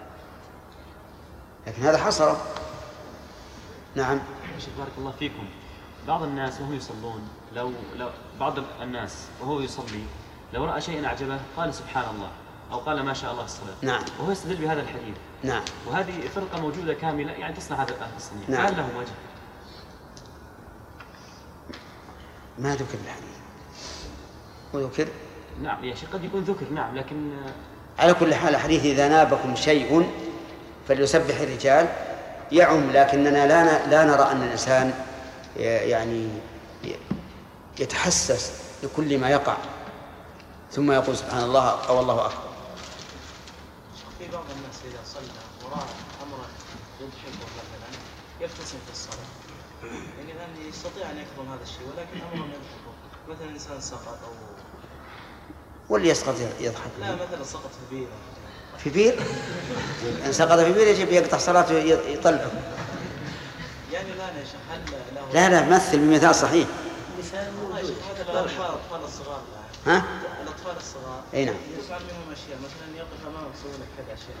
لكن هذا حصره. نعم. شيخ بارك الله فيكم. بعض الناس وهم يصلون لو, لو بعض الناس وهو يصلي لو رأى شيئا أعجبه قال سبحان الله أو قال ما شاء الله في الصلاة. نعم. وهو يستدل بهذا الحديث. نعم. وهذه فرقة موجودة كاملة يعني تصنع هذا الأهل الصنيع. نعم. فهل لهم وجه؟ ما ذكر الحديث. وذكر؟ نعم يا شيخ قد يكون ذكر نعم لكن على كل حال الحديث إذا نابكم شيء فليسبح الرجال يعم، لكننا لا لا نرى أن الإنسان يعني يتحسس لكل ما يقع ثم يقول سبحان الله أو الله أكبر. في بعض الناس إذا صلى ورأى أمرا يضحكه مثلا يبتسم في الصلاة، يعني الآن يستطيع أن يكرم هذا الشيء ولكن أمرا يضحكه، مثلا إنسان سقط أو واللي يسقط يضحك. لا مثلا سقط في بير في بير؟ إن سقط في بير يجب يقطع صلاته يطلعه. يعني لا يا شيخ هل له لا لا مثل بمثال صحيح. هذا الأطفال الأطفال الصغار ها؟ الأطفال الصغار أي نعم. يفعل منهم أشياء مثلا يقف أمامك يسوي لك كذا أشياء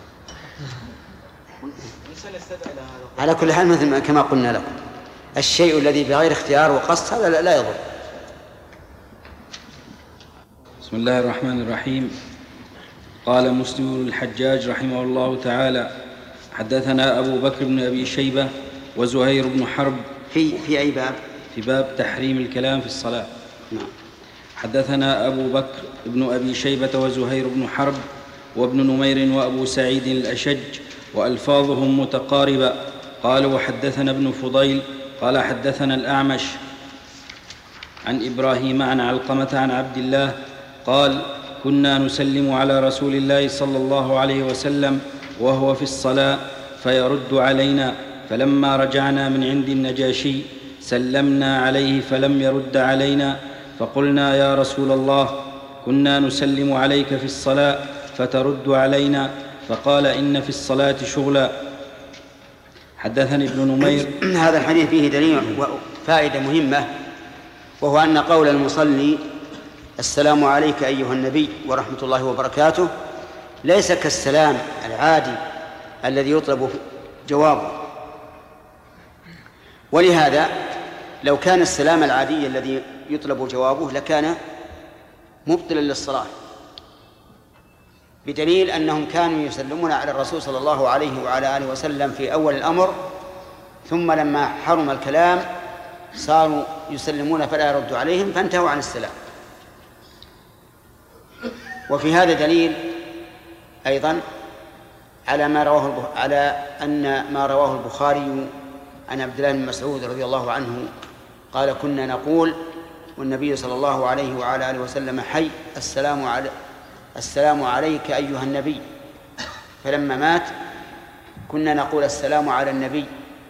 الإنسان يستدعي لهذا. على كل حال مثل كما قلنا لكم الشيء الذي بغير اختيار وقصد هذا لا يضر. بسم الله الرحمن الرحيم. قال مسلم بن الحجاج رحمه الله تعالى حدثنا أبو بكر بن أبي شيبة وزهير بن حرب في في أي باب؟ في باب تحريم الكلام في الصلاة. نعم. حدثنا أبو بكر بن أبي شيبة وزهير بن حرب وابن نمير وأبو سعيد الأشج وألفاظهم متقاربة. قال وحدثنا ابن فضيل قال حدثنا الأعمش عن إبراهيم عن علقمة عن عبد الله قال كنا نسلم على رسول الله صلى الله عليه وسلم وهو في الصلاة فيرد علينا، فلما رجعنا من عند النجاشي سلمنا عليه فلم يرد علينا، فقلنا يا رسول الله كنا نسلم عليك في الصلاة فترد علينا، فقال إن في الصلاة شغلا. حدثني ابن نمير. هذا الحديث فيه دليل وفائدة مهمة، وهو أن قول المصلي السلام عليك أيها النبي ورحمة الله وبركاته ليس كالسلام العادي الذي يطلب جوابه. ولهذا لو كان السلام العادي الذي يطلب جوابه لكان مبطلا للصلاة، بدليل أنهم كانوا يسلمون على الرسول صلى الله عليه وعلى آله وسلم في أول الأمر، ثم لما حرم الكلام صاروا يسلمون فلا يرد عليهم فانتهوا عن السلام. وفي هذا دليل أيضا على ما رواه على أن ما رواه البخاري عن عبد الله بن مسعود رضي الله عنه قال كنا نقول والنبي صلى الله عليه وعلى آله وسلم حي السلام على السلام عليك أيها النبي، فلما مات كنا نقول السلام على النبي.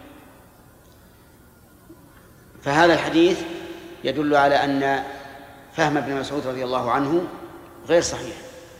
فهذا الحديث يدل على أن فهم ابن مسعود رضي الله عنه غير صحيح،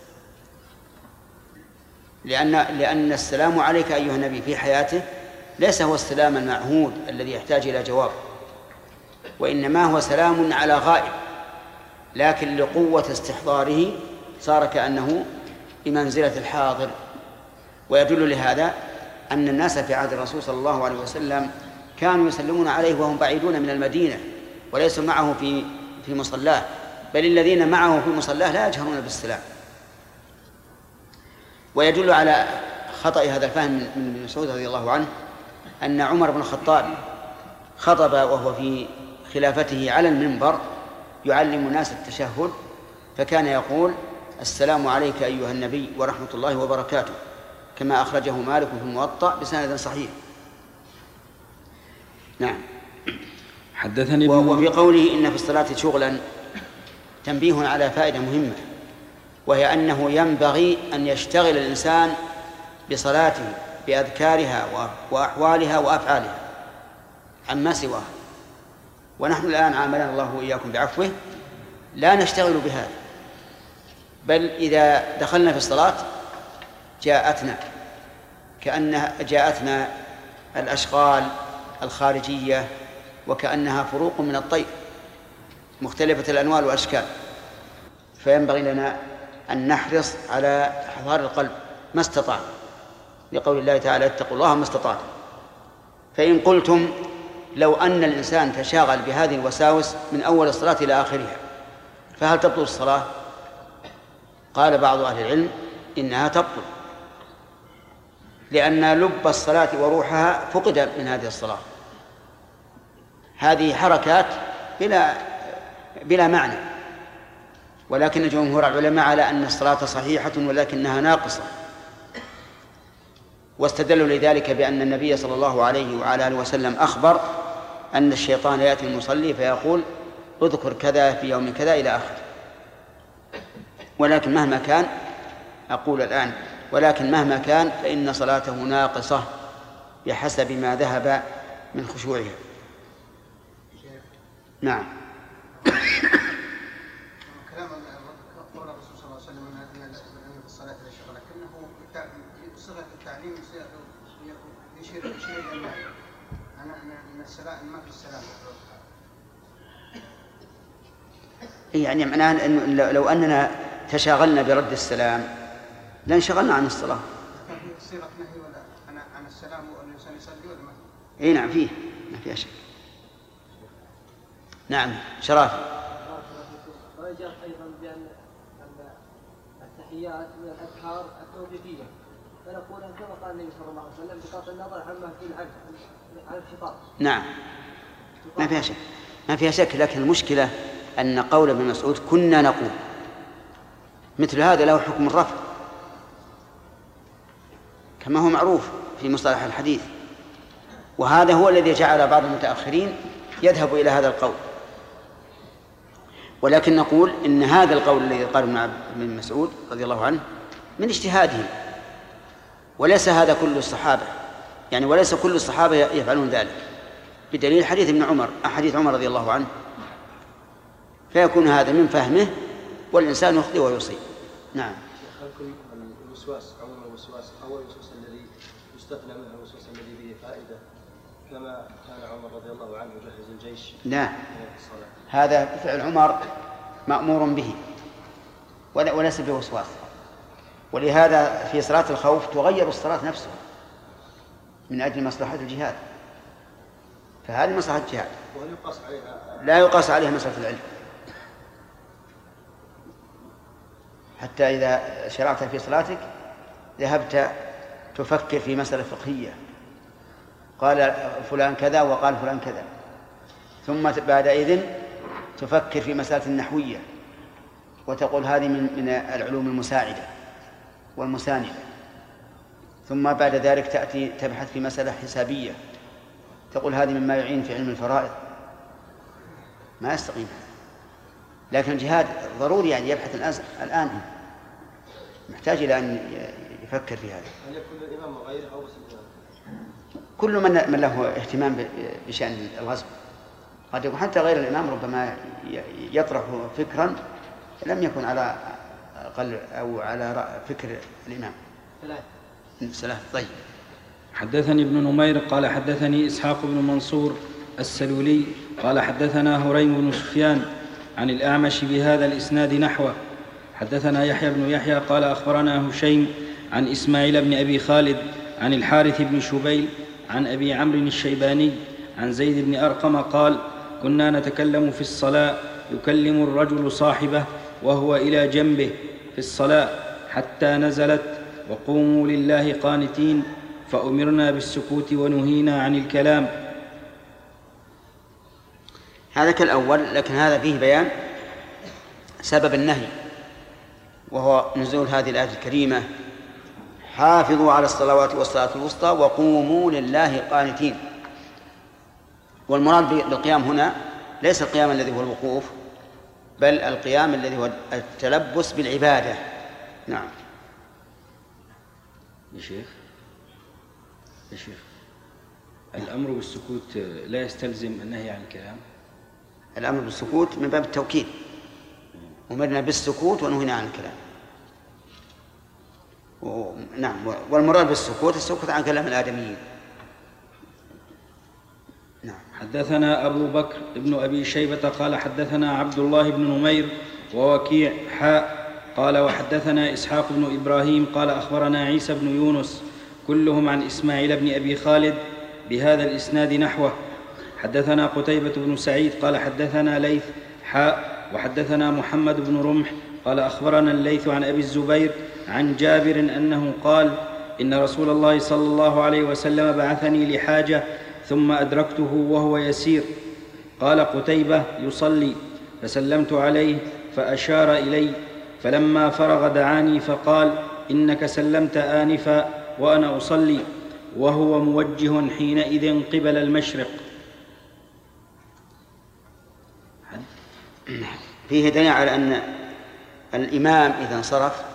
لأن لأن السلام عليك أيها النبي في حياته ليس هو السلام المعهود الذي يحتاج إلى جواب، وإنما هو سلام على غائب، لكن لقوة استحضاره صار كأنه بمنزلة الحاضر. ويدل لهذا أن الناس في عهد الرسول صلى الله عليه وسلم كانوا يسلمون عليه وهم بعيدون من المدينة وليسوا معه في في مصلاه، بل الذين معه في مصلاه لا يجهرون بالسلام. ويدل على خطأ هذا الفهم من ابن مسعود رضي الله عنه أن عمر بن الخطاب خطب وهو في خلافته على المنبر يعلم الناس التشهد، فكان يقول: السلام عليك أيها النبي ورحمة الله وبركاته، كما أخرجه مالك في الموطأ بسند صحيح. نعم. حدثني وفي قوله إن في الصلاة شغلا تنبيه على فائدة مهمة، وهي أنه ينبغي أن يشتغل الإنسان بصلاته بأذكارها وأحوالها وأفعالها عما سواه. ونحن الآن عاملنا الله وإياكم بعفوه لا نشتغل بهذا، بل إذا دخلنا في الصلاة جاءتنا كأنها جاءتنا الأشغال الخارجية وكأنها فروق من الطير مختلفة الأنواع والأشكال، فينبغي لنا أن نحرص على حضار القلب ما استطعنا، لقول الله تعالى: اتقوا الله ما استطعتم. فإن قلتم لو أن الإنسان تشاغل بهذه الوساوس من أول الصلاة إلى آخرها فهل تبطل الصلاة؟ قال بعض أهل العلم إنها تبطل، لأن لب الصلاة وروحها فقد من هذه الصلاة. هذه حركات بلا بلا معنى، ولكن جمهور العلماء على أن الصلاة صحيحة ولكنها ناقصة، واستدلوا لذلك بأن النبي صلى الله عليه وعلى آله وسلم أخبر أن الشيطان يأتي المصلي فيقول: اذكر كذا في يوم كذا إلى آخره. ولكن مهما كان، أقول الآن ولكن مهما كان فإن صلاته ناقصة بحسب ما ذهب من خشوعها. نعم. كلام قول الرسول صلى الله عليه وسلم أن الصلاة لا شغل، لكنه صيغة التعليم يشير يشير إلى المعنى أن السلام ما في السلام. يعني معناه أن لو أننا تشاغلنا برد السلام لانشغلنا عن الصلاة. صيغة نهي ولا عن السلام والإنسان يصلي ولا ما؟ إيه نعم فيه، ما فيها شك. نعم. شرافي. ويجب أيضا بأن التحيات من الأذكار التوقيفية، فنقول كما قال النبي صلى الله عليه وسلم بغض النظر عما في عن الخطاب. نعم ما فيها شك، ما فيها شك، لكن المشكلة أن قول ابن مسعود كنا نقول مثل هذا له حكم الرفع كما هو معروف في مصطلح الحديث، وهذا هو الذي جعل بعض المتأخرين يذهب إلى هذا القول. ولكن نقول إن هذا القول الذي قال ابن مسعود رضي الله عنه من اجتهادهم، وليس هذا كل الصحابة، يعني وليس كل الصحابة يفعلون ذلك، بدليل حديث ابن عمر حديث عمر رضي الله عنه، فيكون هذا من فهمه والإنسان يخطئ ويصيب. نعم. الوسواس عموما الوسواس أول الوسواس الذي يستثنى منه الوسواس الذي به فائدة كما كان عمر رضي الله عنه يجهز الجيش. لا، هذا فعل عمر مأمور به وليس بوسواس، ولهذا في صلاة الخوف تغير الصلاة نفسها من أجل مصلحة الجهاد، فهذه مصلحة الجهاد لا يقاس عليها مسألة العلم. حتى إذا شرعت في صلاتك ذهبت تفكر في مسألة فقهية، قال فلان كذا وقال فلان كذا، ثم بعد إذن تفكر في مسألة النحوية وتقول هذه من من العلوم المساعدة والمساندة، ثم بعد ذلك تأتي تبحث في مسألة حسابية تقول هذه مما يعين في علم الفرائض، ما يستقيم. لكن الجهاد ضروري يعني يبحث الآن، محتاج إلى أن يفكر في هذا. هل يكون الإمام غيره أو بس الإمام؟ كل من من له اهتمام بشأن الغزو، قد يكون حتى غير الإمام ربما يطرح فكرا لم يكن على قلب أو على فكر الإمام. ثلاث. طيب. حدثني ابن نمير قال حدثني إسحاق بن منصور السلولي قال حدثنا هريم بن سفيان عن الأعمش بهذا الإسناد نحوه. حدثنا يحيى بن يحيى قال أخبرنا هشيم عن إسماعيل بن أبي خالد عن الحارث بن شبيل عن أبي عمرو الشيباني عن زيد بن أرقم قال كنا نتكلم في الصلاة يكلم الرجل صاحبه وهو إلى جنبه في الصلاة حتى نزلت وقوموا لله قانتين، فأمرنا بالسكوت ونهينا عن الكلام. هذا كالأول، لكن هذا فيه بيان سبب النهي، وهو نزول هذه الآية الكريمة: حافظوا على الصلوات والصلاة الوسطى وقوموا لله قانتين. والمراد بالقيام هنا ليس القيام الذي هو الوقوف، بل القيام الذي هو التلبس بالعبادة. نعم يا شيخ. يا شيخ، الأمر بالسكوت لا يستلزم النهي عن الكلام؟ الأمر بالسكوت من باب التوكيد، أمرنا بالسكوت ونهينا عن الكلام. و... نعم، والمراد بالسكوت السكوت عن كلام الآدميين. نعم. حدثنا أبو بكر ابن أبي شيبة قال حدثنا عبد الله بن نمير ووكيع حاء قال وحدثنا إسحاق بن إبراهيم قال أخبرنا عيسى بن يونس كلهم عن إسماعيل بن أبي خالد بهذا الإسناد نحوه. حدثنا قتيبة بن سعيد قال حدثنا ليث حاء وحدثنا محمد بن رمح قال أخبرنا الليث عن أبي الزبير عن جابر أنه قال إن رسول الله صلى الله عليه وسلم بعثني لحاجة ثم أدركته وهو يسير. قال قتيبة يصلي، فسلمت عليه فأشار إلي، فلما فرغ دعاني فقال إنك سلمت آنفا وأنا أصلي، وهو موجه حينئذ قبل المشرق. فيه دليل على أن الإمام إذا انصرف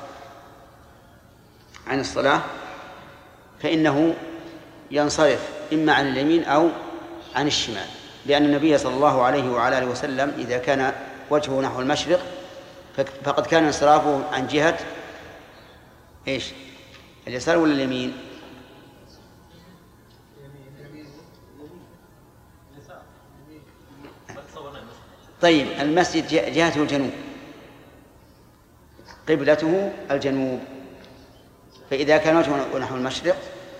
عن الصلاة فإنه ينصرف إما عن اليمين أو عن الشمال، لأن النبي صلى الله عليه وعلى آله وسلم إذا كان وجهه نحو المشرق فقد كان انصرافه عن جهة إيش؟ اليسار ولا اليمين؟ طيب، المسجد جهته الجنوب، قبلته الجنوب، فإذا كان وجهه نحو المشرق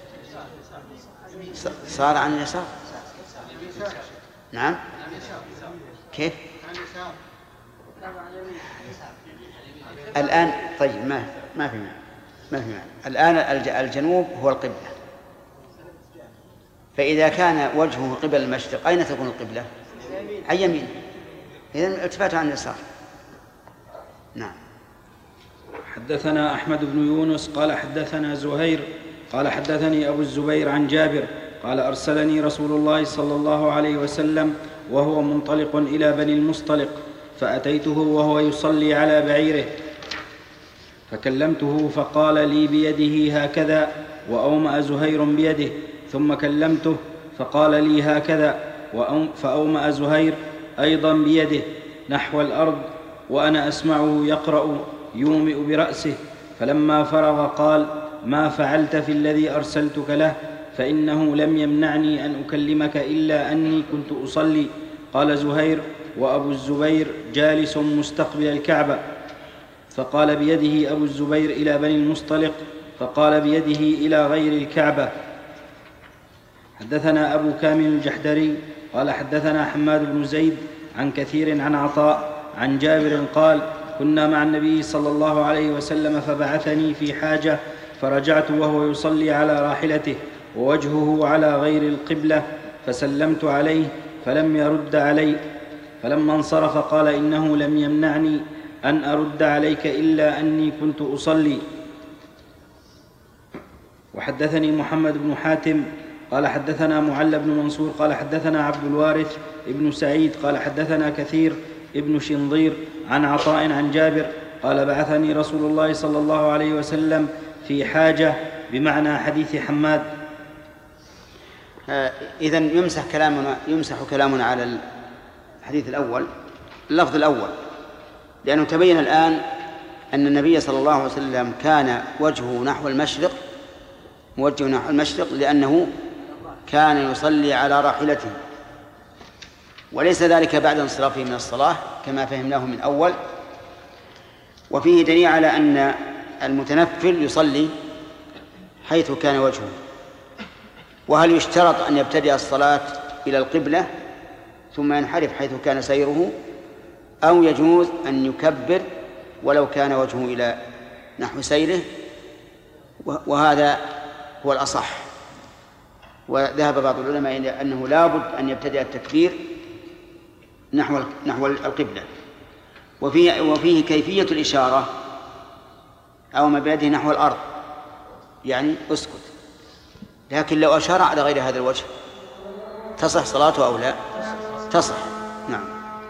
صار عن اليسار. نعم، كيف الآن؟ طيب، ما ما في معنى ما في معنى الآن الجنوب هو القبلة، فإذا كان وجهه قبل المشرق أين تكون القبلة؟ عن يمين، إذن التفاته عن اليسار. نعم. حدثنا أحمد بن يونس قال حدثنا زهير قال حدثني أبو الزبير عن جابر قال أرسلني رسول الله صلى الله عليه وسلم وهو منطلق إلى بني المصطلق، فأتيته وهو يصلي على بعيره فكلمته فقال لي بيده هكذا، وأومأ زهير بيده، ثم كلمته فقال لي هكذا، فأومأ زهير أيضا بيده نحو الأرض، وأنا أسمعه يقرأ يومئ برأسه. فلما فرغ قال ما فعلت في الذي أرسلتك له؟ فإنه لم يمنعني أن أكلمك إلا أني كنت أصلي. قال زهير وأبو الزبير جالس مستقبل الكعبة، فقال بيده أبو الزبير إلى بني المصطلق، فقال بيده إلى غير الكعبة. حدثنا أبو كامل الجحدري قال حدثنا حماد بن زيد عن كثير عن عطاء عن جابر قال كنا مع النبي صلى الله عليه وسلم فبعثني في حاجة، فرجعت وهو يصلي على راحلته ووجهه على غير القبلة، فسلمت عليه فلم يرد علي، فلما انصرف قال إنه لم يمنعني أن أرد عليك إلا أني كنت أصلي. وحدثني محمد بن حاتم قال حدثنا معل بن منصور قال حدثنا عبد الوارث ابن سعيد قال حدثنا كثير ابن شنظير عن عطاء عن جابر قال بعثني رسول الله صلى الله عليه وسلم في حاجة بمعنى حديث حماد. إذن يمسح كلامنا يمسح كلامنا على الحديث الأول، اللفظ الأول، لأنه تبين الآن أن النبي صلى الله عليه وسلم كان وجهه نحو المشرق، موجه نحو المشرق لأنه كان يصلي على راحلته، وليس ذلك بعد انصرافه من الصلاة كما فهمناه من أول. وفيه دليل على أن المتنفل يصلي حيث كان وجهه. وهل يشترط أن يبتدئ الصلاة إلى القبلة ثم ينحرف حيث كان سيره، أو يجوز أن يكبر ولو كان وجهه إلى نحو سيره؟ وهذا هو الأصح. وذهب بعض العلماء إلى أنه لا بد أن يبتدئ التكبير نحو نحو القبلة. وفيه وفيه كيفية الإشارة أو ما بيده نحو الأرض، يعني اسكت. لكن لو أشار على غير هذا الوجه تصح صلاته أو لا؟ تصح. نعم.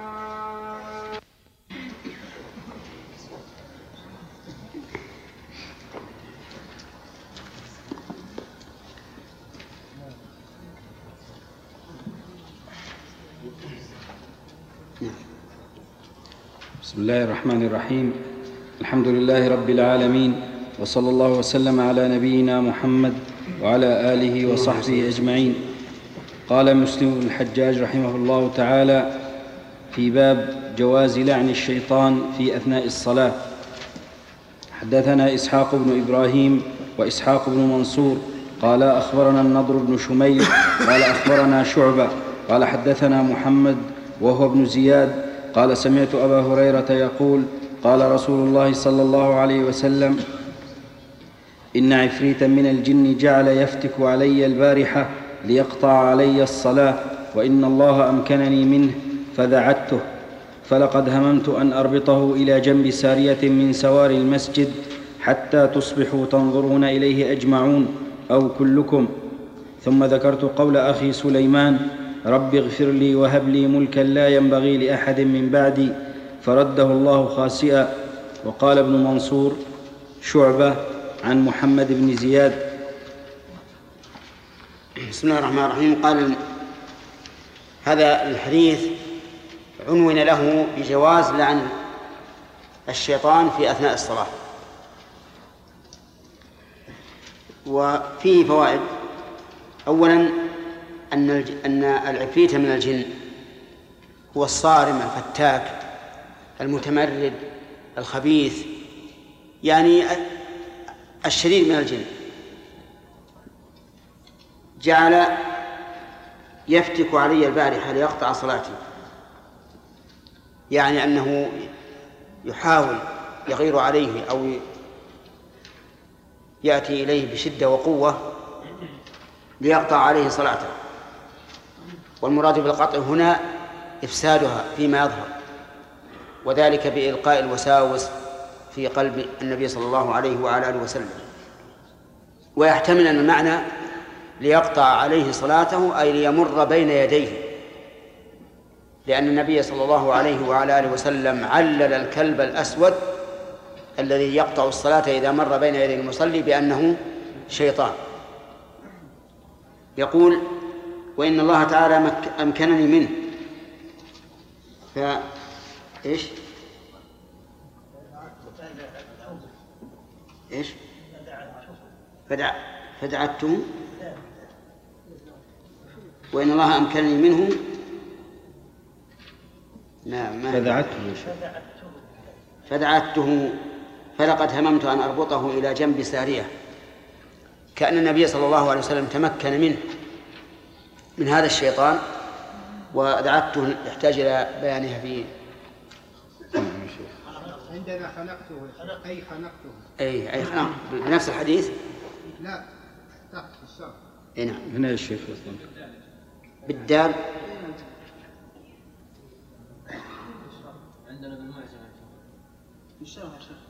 بسم الله الرحمن الرحيم. الحمد لله رب العالمين، وصلى الله وسلم على نبينا محمد وعلى آله وصحبه أجمعين. قال مسلم بن الحجاج رحمه الله تعالى في باب جواز لعن الشيطان في أثناء الصلاة: حدثنا إسحاق بن إبراهيم وإسحاق بن منصور قال أخبرنا النضر بن شميل قال أخبرنا شعبة قال حدثنا محمد وهو ابن زياد قال سمعت أبا هريرة يقول قال رسول الله صلى الله عليه وسلم: إن عفريتا من الجن جعل يفتك علي البارحة ليقطع علي الصلاة، وإن الله أمكنني منه فذعته، فلقد هممت أن أربطه إلى جنب سارية من سوار المسجد حتى تصبحوا تنظرون إليه أجمعون أو كلكم. ثم ذكرت قول أخي سليمان: رب اغفر لي وهب لي ملكا لا ينبغي لأحد من بعدي، فرده الله خاسئا. وقال ابن منصور: شعبة عن محمد بن زياد. بسم الله الرحمن الرحيم. قال هذا الحديث عنون له بجواز لعن الشيطان في أثناء الصلاة، وفيه فوائد. أولا أن أن العفريت من الجن هو الصارم الفتاك المتمرد الخبيث، يعني الشديد من الجن، جعل يفتك علي البارحة ليقطع صلاتي، يعني أنه يحاول يغير عليه أو يأتي إليه بشدة وقوة ليقطع عليه صلاته. والمراد بالقطع هنا إفسادها فيما يظهر، وذلك بإلقاء الوساوس في قلب النبي صلى الله عليه وعلى آله وسلم. ويحتمل أن المعنى ليقطع عليه صلاته أي ليمر بين يديه، لأن النبي صلى الله عليه وعلى آله وسلم علل الكلب الأسود الذي يقطع الصلاة إذا مر بين يدي المصلي بأنه شيطان. يقول: وإن الله تعالى أمكنني منه ف إيش إيش فدع فدعته وإن الله أمكنني منه لا ما فدعته فدعته فلقد هممت أن أربطه إلى جنب سارية، كأن النبي صلى الله عليه وسلم تمكن منه من هذا الشيطان، ودعته يحتاج إلى بيانها في عندنا خنقته أي خنقته أي أي خنق بنفس الحديث. لا تحت الشرح. أي نعم. هنا الشيخ بالدال عندنا بالمعجم الشرح يا شيخ.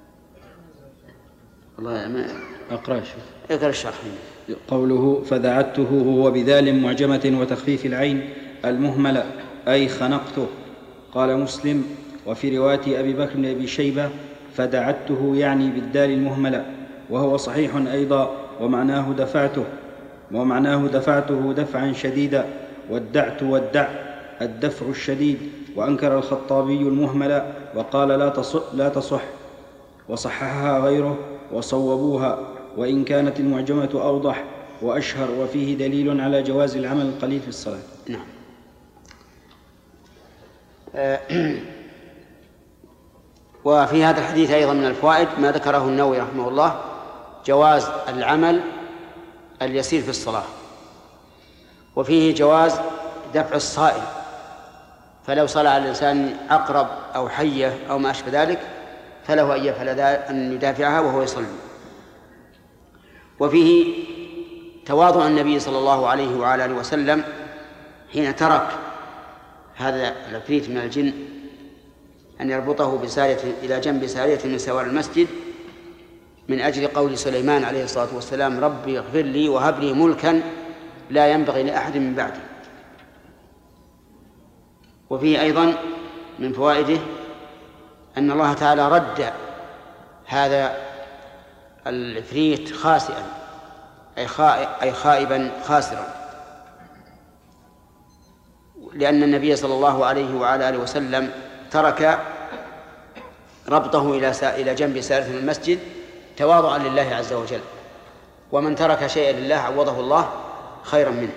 الله ما أقرأ شوف. اقرأ الشرح. قوله فدعته هو بذال معجمة وتخفيف العين المهملة أي خنقته. قال مسلم: وفي رواية أبي بكر بن أبي شيبة فدعته يعني بالدال المهملة، وهو صحيح أيضا، ومعناه دفعته ومعناه دفعته دفعا شديدا، والدعت والدع الدفع الشديد. وأنكر الخطابي المهملة وقال لا تصح, لا تصح وصححها غيره وصوبوها، وإن كانت المعجمة أوضح وأشهر، وفيه دليل على جواز العمل القليل في الصلاة. نعم. وفي هذا الحديث أيضا من الفوائد ما ذكره النووي رحمه الله: جواز العمل اليسير في الصلاة، وفيه جواز دفع الصائل، فلو صلى على الإنسان عقرب أو حية أو ما أشبه ذلك فله أن يفعل أن يدافعها وهو يصلي. وفيه تواضع النبي صلى الله عليه وعلى آله وسلم حين ترك هذا العفريت من الجن أن يربطه بسارية إلى جنب سارية من سوار المسجد من أجل قول سليمان عليه الصلاة والسلام: ربي اغفر لي وهب لي ملكا لا ينبغي لأحد من بعدي. وفيه أيضا من فوائده أن الله تعالى رد هذا العفريت خاسئا أي خائبا خاسرا، لأن النبي صلى الله عليه وعلى آله وسلم ترك ربطه إلى إلى جنب سارية من المسجد تواضعا لله عز وجل، ومن ترك شيئا لله عوضه الله خيرا منه.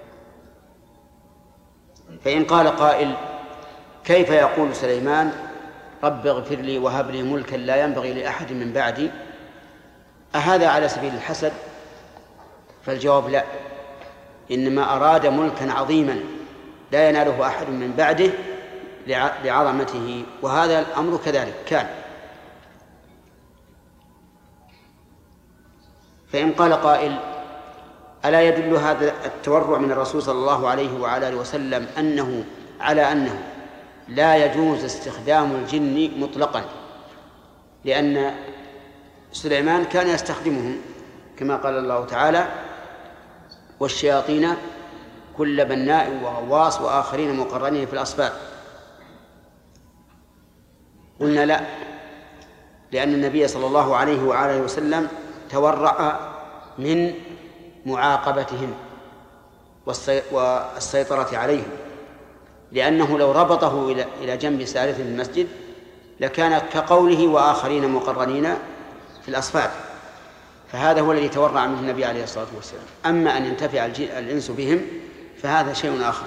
فإن قال قائل: كيف يقول سليمان رب اغفر لي وهب لي ملكا لا ينبغي لأحد من بعدي؟ أهذا على سبيل الحسد؟ فالجواب لا، إنما أراد ملكا عظيما لا يناله أحد من بعده لعظمته، وهذا الأمر كذلك كان. فإن قال قائل: ألا يدل هذا التورع من الرسول صلى الله عليه وعلى آله وسلم أنه على أنه لا يجوز استخدام الجن مطلقا، لأن سليمان كان يستخدمهم كما قال الله تعالى: والشياطين كل بناء وغواص وآخرين مقرنين في الأصفاد. قلنا لا، لأن النبي صلى الله عليه وعلى وسلم تورع من معاقبتهم والسيطرة عليهم، لأنه لو ربطه إلى جنب سارية المسجد لكان كقوله وآخرين مقرنين في الأصفاد، فهذا هو الذي تورع منه النبي عليه الصلاة والسلام. أما أن ينتفع الإنس بهم فهذا شيء آخر.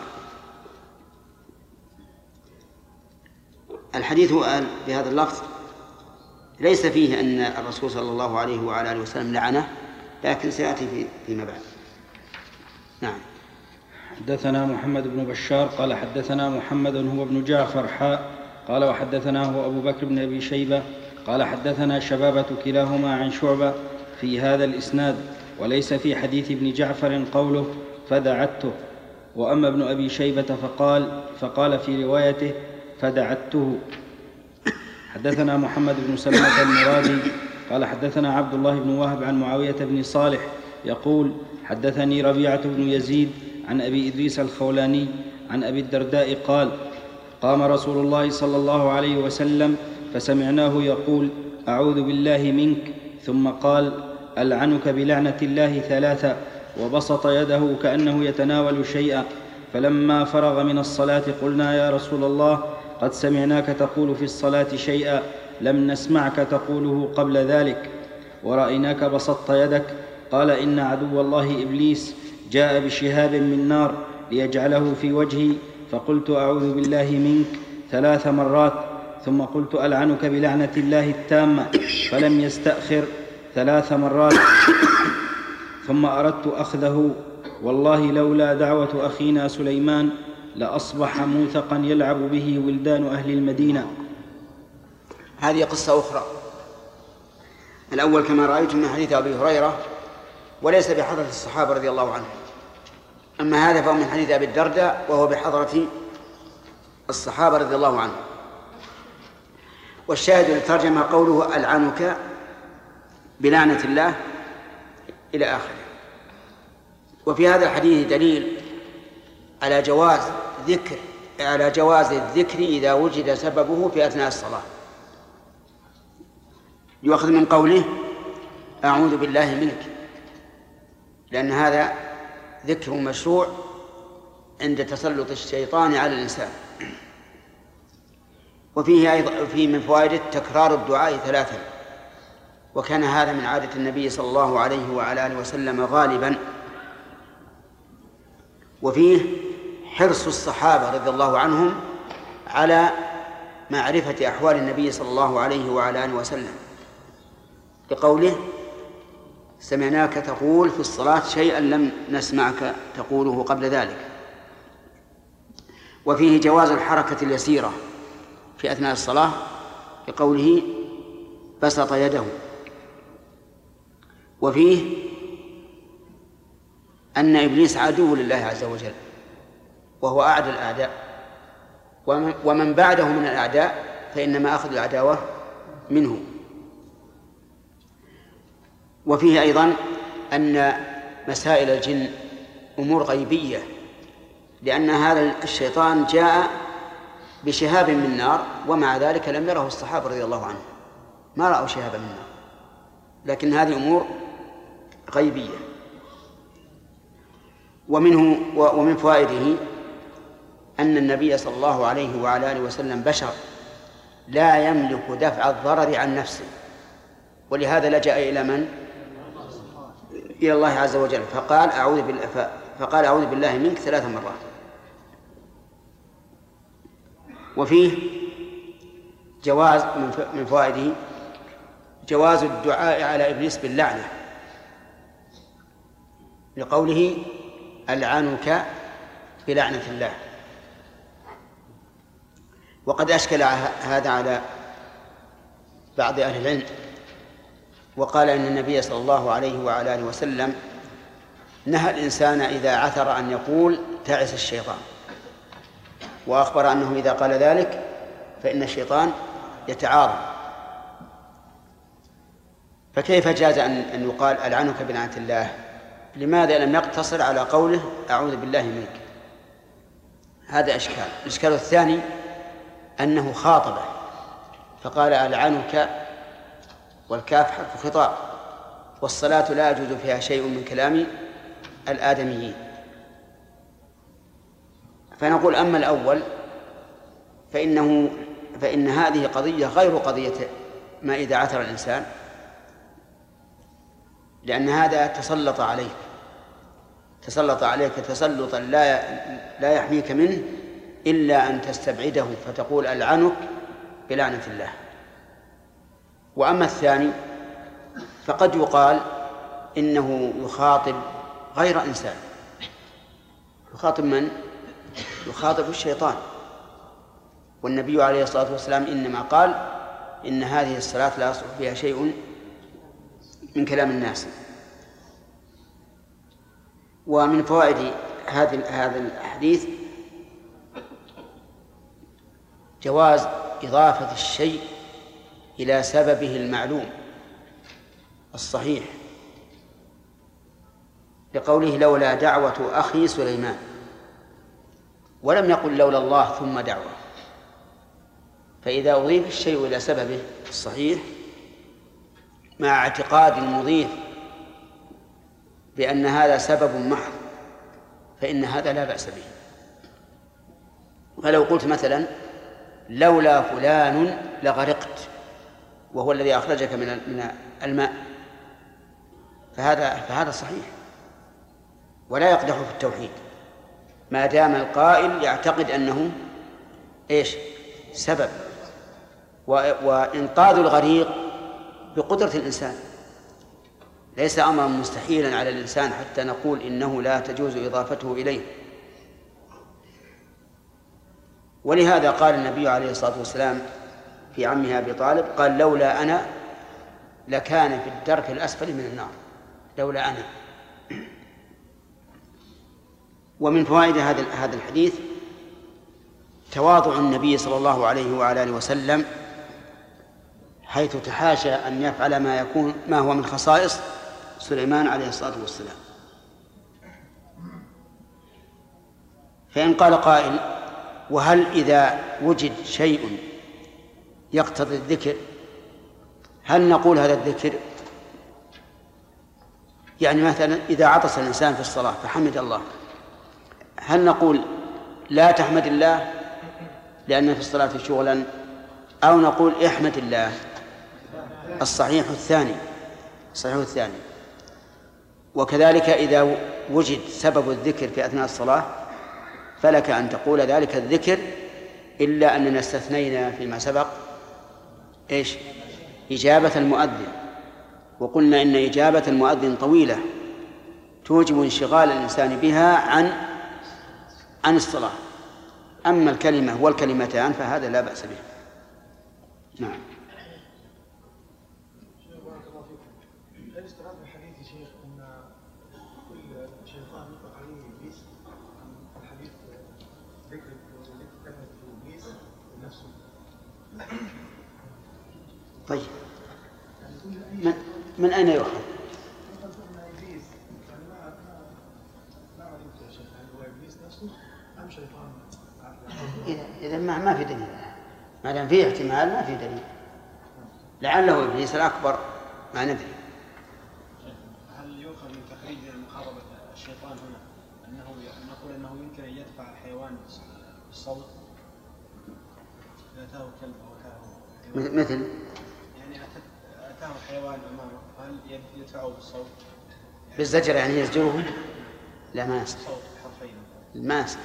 الحديث بهذا اللفظ ليس فيه أن الرسول صلى الله عليه وعلى آله وسلم لعنه، لكن سيأتي فيما بعد. نعم. حدثنا محمد بن بشار قال حدثنا محمد هو ابن جعفر حاء قال وحدثناه أبو بكر بن أبي شيبة قال حدثنا شبابة كلاهما عن شعبة في هذا الإسناد، وليس في حديث ابن جعفر قوله فدعته. وأما ابن أبي شيبة فقال فقال في روايته فدعته. حدثنا محمد بن سلمة المرادي قال حدثنا عبد الله بن وهب عن معاوية بن صالح يقول حدثني ربيعة بن يزيد عن أبي إدريس الخولاني عن أبي الدرداء قال قام رسول الله صلى الله عليه وسلم فسمعناه يقول أعوذ بالله منك، ثم قال ألعنك بلعنة الله ثلاثة، وبسط يده كأنه يتناول شيئا. فلما فرغ من الصلاة قلنا يا رسول الله قد سمعناك تقول في الصلاة شيئا لم نسمعك تقوله قبل ذلك، ورأيناك بسطت يدك. قال إن عدو الله إبليس جاء بشهاب من نار ليجعله في وجهي، فقلت أعوذ بالله منك ثلاث مرات، ثم قلت ألعنك بلعنة الله التامة، فلم يستأخر ثلاث مرات، ثم أردت أخذه، والله لولا دعوة أخينا سليمان لأصبح موثقا يلعب به ولدان أهل المدينة. هذه قصة أخرى. الأول كما رأيتم من حديث أبي هريرة، وليس بحضرة الصحابة رضي الله عنهم. أما هذا فهو من حديث أبي الدرداء وهو بحضرة الصحابة رضي الله عنهم. والشاهد للترجمة قوله ألعنك بلعنة الله إلى آخره. وفي هذا الحديث دليل على جواز ذكر على جواز الذكر إذا وجد سببه في أثناء الصلاة. يؤخذ من قوله أعوذ بالله منك، لأن هذا ذكر مشروع عند تسلط الشيطان على الإنسان. وفيه أيضا في من فوائده تكرار الدعاء ثلاثا، وكان هذا من عادة النبي صلى الله عليه وعلى آله وسلم غالبا. وفيه حرص الصحابة رضي الله عنهم على معرفة أحوال النبي صلى الله عليه وعلى آله وسلم، بقوله سمعناك تقول في الصلاة شيئا لم نسمعك تقوله قبل ذلك. وفيه جواز الحركة اليسيرة في أثناء الصلاة بقوله بسط يده. وفيه أن إبليس عدو لله عز وجل وهو أعدى الأعداء، ومن بعده من الأعداء فإنما أخذ العداوة منه. وفيه أيضا أن مسائل الجن أمور غيبية، لأن هذا الشيطان جاء بشهاب من نار ومع ذلك لم يره الصحابة رضي الله عنهم، ما رأوا شهابا من نار، لكن هذه أمور غيبية. ومنه ومن فوائده أن النبي صلى الله عليه وعلى آله وسلم بشر لا يملك دفع الضرر عن نفسه، ولهذا لجأ إلى من؟ إلى الله عز وجل، فقال أعوذ بالله فقال أعوذ بالله منك ثلاث مرات. وفيه جواز من فوائده جواز الدعاء على إبليس باللعنة، لقوله ألعنك بلعنة الله. وقد أشكل هذا على بعض أهل العلم، وقال إن النبي صلى الله عليه وعلى آله وسلم نهى الإنسان إذا عثر أن يقول تعس الشيطان، وأخبر أنه إذا قال ذلك فإن الشيطان يتعاظم. فكيف جاز أن يقال ألعنك بلعنة الله؟ لماذا لم يقتصر على قوله أعوذ بالله منك؟ هذا إشكال. الإشكال الثاني أنه خاطبه فقال ألعنك، والكاف حرف خطاب، والصلاة لا يجوز فيها شيء من كلام الآدميين. فنقول أما الأول فإنه فإن هذه قضية غير قضية ما إذا عثر الإنسان، لأن هذا تسلط عليك تسلط عليك تسلطا لا لا يحميك منه إلا أن تستبعده فتقول ألعنك بلعنة الله. وأما الثاني فقد يقال إنه يخاطب غير إنسان. يخاطب من؟ يخاطب الشيطان، والنبي عليه الصلاة والسلام إنما قال إن هذه الصلاة لا يصلح فيها شيء من كلام الناس. ومن فوائد هذا الحديث جواز إضافة الشيء إلى سببه المعلوم الصحيح، لقوله لولا دعوة أخي سليمان، ولم يقل لولا الله ثم دعوة. فإذا أضيف الشيء إلى سببه الصحيح مع اعتقاد المضيف بأن هذا سبب محض فإن هذا لا بأس به. فلو قلت مثلا لولا فلان لغرقت، وهو الذي أخرجك من من الماء، فهذا فهذا صحيح ولا يقدح في التوحيد ما دام القائل يعتقد أنه إيش سبب. وإنقاذ الغريق بقدرة الإنسان، ليس أمرا مستحيلا على الإنسان حتى نقول إنه لا تجوز إضافته إليه. ولهذا قال النبي عليه الصلاة والسلام في عمه أبي طالب قال لولا أنا لكان في الدرك الأسفل من النار، لولا أنا. ومن فوائد هذا هذا الحديث تواضع النبي صلى الله عليه وعلى آله وسلم، حيث تحاشى أن يفعل ما يكون ما هو من خصائص سليمان عليه الصلاة والسلام. فإن قال قائل وهل إذا وجد شيء يقتضي الذكر هل نقول هذا الذكر؟ يعني مثلا إذا عطس الإنسان في الصلاة فحمد الله، هل نقول لا تحمد الله لأن في الصلاة شغلا، أو نقول احمد الله؟ الصحيح الثاني الصحيح الثاني. وكذلك إذا وجد سبب الذكر في أثناء الصلاة فلك أن تقول ذلك الذكر، إلا أننا استثنينا فيما سبق إيش؟ إجابة المؤذن، وقلنا إن إجابة المؤذن طويلة توجب انشغال الإنسان بها عن عن الصلاة. أما الكلمة والكلمتان فهذا لا بأس به. نعم. هل استفاد من الحديث يا شيخ أن كل الشيطان يطلق عليه ابليس الحديث ذكر كلمه ابليس نفسه. طيب من, من اين يؤخذ؟ إذا ما ما في دليل، ما دام فيه احتمال ما في دليل، لعله إبليس الأكبر ما ندري. هل يؤخذ من تخريج مخاطبة الشيطان هنا أنه نقول أنه يمكن أن يدفع الحيوان بالصوت؟ إذا أتاه كلب أو أتاه مثل يعني أتاه حيوان أمامه هل يدفعه بالصوت؟ بالزجر يعني يزجره؟ لا ما يصح. صوت حرفين ما يصح.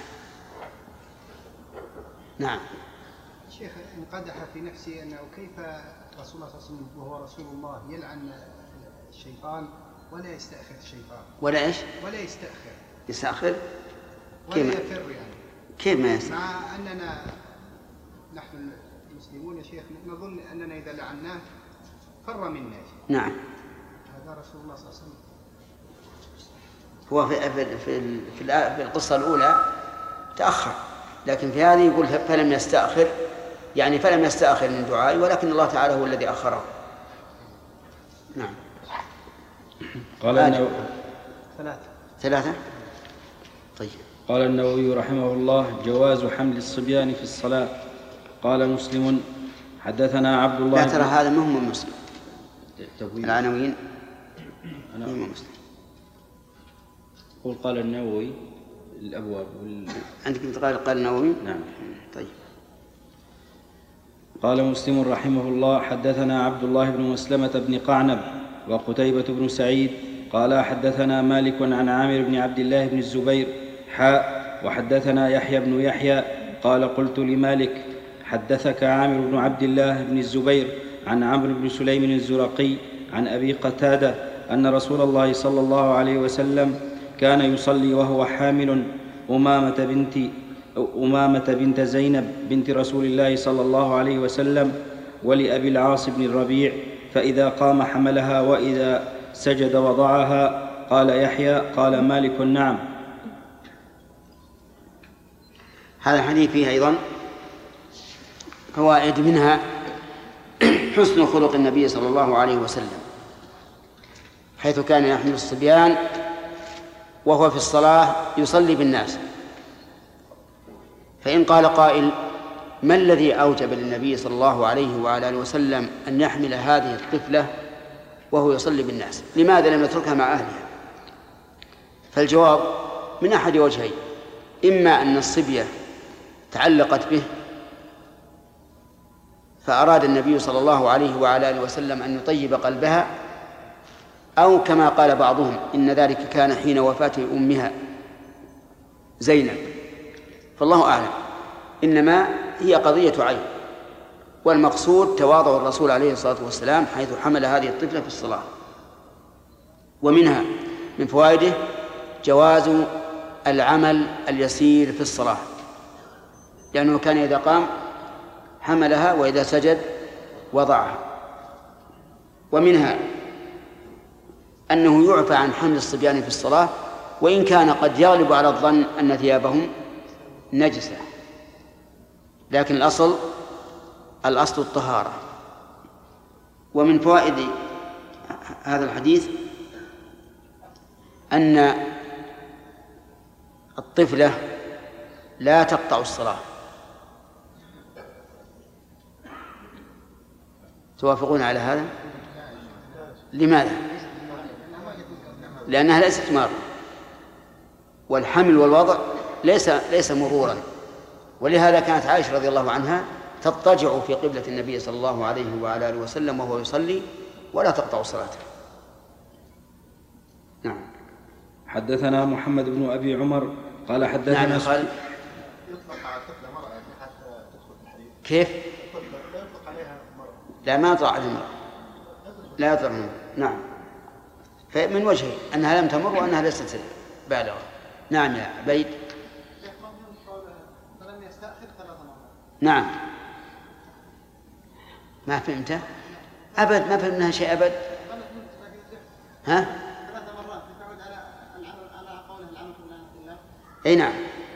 نعم. شيخ انقدح في نفسي أنه كيف رسول الله صلى الله عليه وسلم وهو رسول الله يلعن الشيطان ولا يستأخر الشيطان؟ ولا إيش؟ ولا يستأخر. يستأخر؟ ولا يفر يعني. كيف ما يستأخر؟ مع أننا نحن المسلمون يا شيخ نظن أننا إذا لعناه فر منا. نعم. هذا رسول الله صلى الله عليه وسلم. هو في في في, في القصة الأولى تأخر، لكن في هذه يقول فلم يستأخر، يعني فلم يستأخر من دعائي، ولكن الله تعالى هو الذي أخره. نعم. قال النووي ثلاثة ثلاثة طيب. قال النووي رحمه الله: جواز حمل الصبيان في الصلاة. قال مسلم: حدثنا عبد الله. لا ترى هذا مهم مسلم، العناوين مهم مسلم. قل قال النووي الأبواب وال... عندك قال قال النووي. نعم. طيب. قال مسلم رحمه الله: حدثنا عبد الله بن مسلمة بن قعنب وقتيبة بن سعيد قال حدثنا مالك عن عامر بن عبد الله بن الزبير حاء وحدثنا يحيى بن يحيى قال قلت لمالك: حدثك عامر بن عبد الله بن الزبير عن عمرو بن سليم الزرقي عن أبي قتادة أن رسول الله صلى الله عليه وسلم كان يصلي وهو حامل أمامة بنت أمامة بنت زينب بنت رسول الله صلى الله عليه وسلم ولأبي العاص بن الربيع، فإذا قام حملها وإذا سجد وضعها. قال يحيى: قال مالك: نعم. هذا الحديث فيه أيضا فوائد، منها حسن خلق النبي صلى الله عليه وسلم، حيث كان يحمل الصبيان وهو في الصلاة يصلي بالناس. فإن قال قائل: ما الذي أوجب للنبي صلى الله عليه وعلى آله وسلم أن يحمل هذه الطفلة وهو يصلي بالناس؟ لماذا لم يتركها مع أهلها؟ فالجواب من أحد وجهين: إما أن الصبية تعلقت به فأراد النبي صلى الله عليه وعلى آله وسلم أن يطيب قلبها، أو كما قال بعضهم إن ذلك كان حين وفاة أمها زينب، فالله أعلم. إنما هي قضية عين، والمقصود تواضع الرسول عليه الصلاة والسلام حيث حمل هذه الطفلة في الصلاة. ومنها من فوائده جواز العمل اليسير في الصلاة، لأنه كان إذا قام حملها وإذا سجد وضعها. ومنها أنه يعفى عن حمل الصبيان في الصلاة، وإن كان قد يغلب على الظن أن ثيابهم نجسة، لكن الأصل الأصل الطهارة. ومن فوائد هذا الحديث أن الطفلة لا تقطع الصلاة. توافقون على هذا؟ لماذا؟ لأنها ليست مارة، والحمل والوضع ليس ليس مرورا، ولهذا كانت عائشة رضي الله عنها تضطجع في قبلة النبي صلى الله عليه وعلى آله وسلم وهو يصلي ولا تقطع صلاته. نعم. حدثنا محمد بن أبي عمر قال حدثنا نعم. قال يطلق على الطفلة مرأة حتى تدخل في الحديث. كيف؟ لا يطلق عليها مرأة. لا ما يطلق عليها مرأة، لا يطلق عليها. نعم. فمن وجهه أنها لم تمر وأنها ليست بالغة. نعم يا عبيد. فلم يستأخر ثلاث مرات. نعم. ما فهمته؟ أبد ما فهمنا شيء أبد. ها؟ ثلاث مرات تعود على على قوله العمل بالله. اي نعم.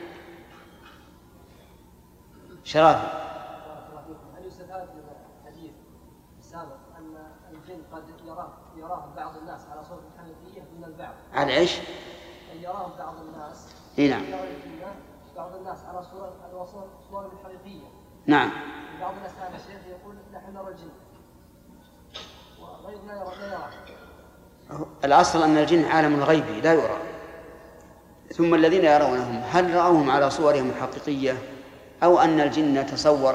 شرافي. هل يستفاد من الحديث السابق ان الجن قد يراه يراه بعض الناس على صورة حقيقية من البعض؟ على ايش؟ أن يراه بعض الناس. اي نعم. بعض الناس على صورة على صور حقيقية. نعم. بعض الناس هذا الشيخ يقول نحن نرى الجن وغيرنا يرى لا يرى. الأصل أن الجن عالم غيبي لا يرى. ثم الذين يرونهم هل رأوهم على صورهم الحقيقية أو أن الجن تصور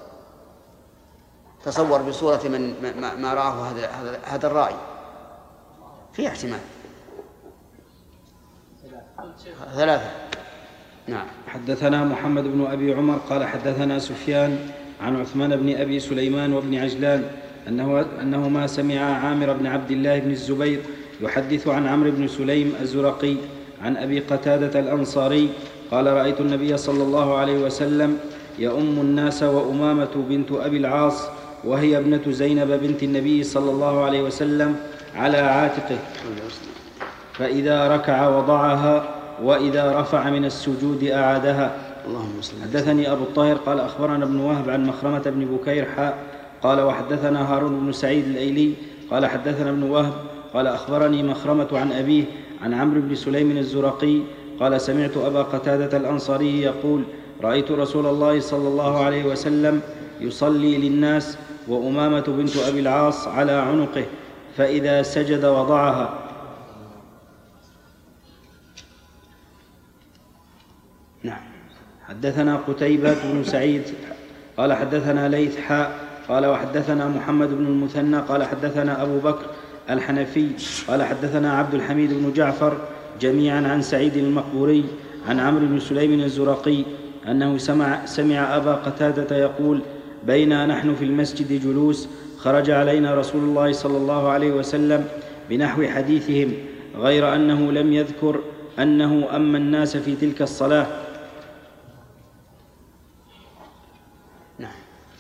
تصور بصورة من ما رآه هذا هذا الرأي؟ في احتمال. ثلاثة. نعم. حدثنا محمد بن أبي عمر قال حدثنا سفيان عن عثمان بن أبي سليمان وابن عجلان أنه أنهما سمع عامر بن عبد الله بن الزبير يحدث عن عمرو بن سليم الزرقي عن أبي قتادة الأنصاري قال رأيت النبي صلى الله عليه وسلم يؤم الناس وأمامة بنت أبي العاص وهي ابنة زينب بنت النبي صلى الله عليه وسلم على عاتقه، فإذا ركع وضعها وإذا رفع من السجود أعادها. حدثني أبو الطاهر قال أخبرنا ابن وهب عن مخرمة بن بكير حاء قال وحدثنا هارون بن سعيد الأيلي قال حدثنا ابن وهب قال أخبرني مخرمة عن أبيه عن عمرو بن سليم الزرقي قال سمعت أبا قتادة الأنصاري يقول رأيت رسول الله صلى الله عليه وسلم يصلي للناس وأمامة بنت أبي العاص على عنقه فإذا سجد وضعها. نعم. حدثنا قتيبة بن سعيد قال حدثنا ليث حاء قال وحدثنا محمد بن المثنى قال حدثنا أبو بكر الحنفي قال حدثنا عبد الحميد بن جعفر جميعا عن سعيد المقبوري عن عمرو بن سليم الزرقي أنه سمع, سمع أبا قتادة يقول بينا نحن في المسجد جلوس خرج علينا رسول الله صلى الله عليه وسلم بنحو حديثهم غير أنه لم يذكر أنه أما الناس في تلك الصلاة. نعم.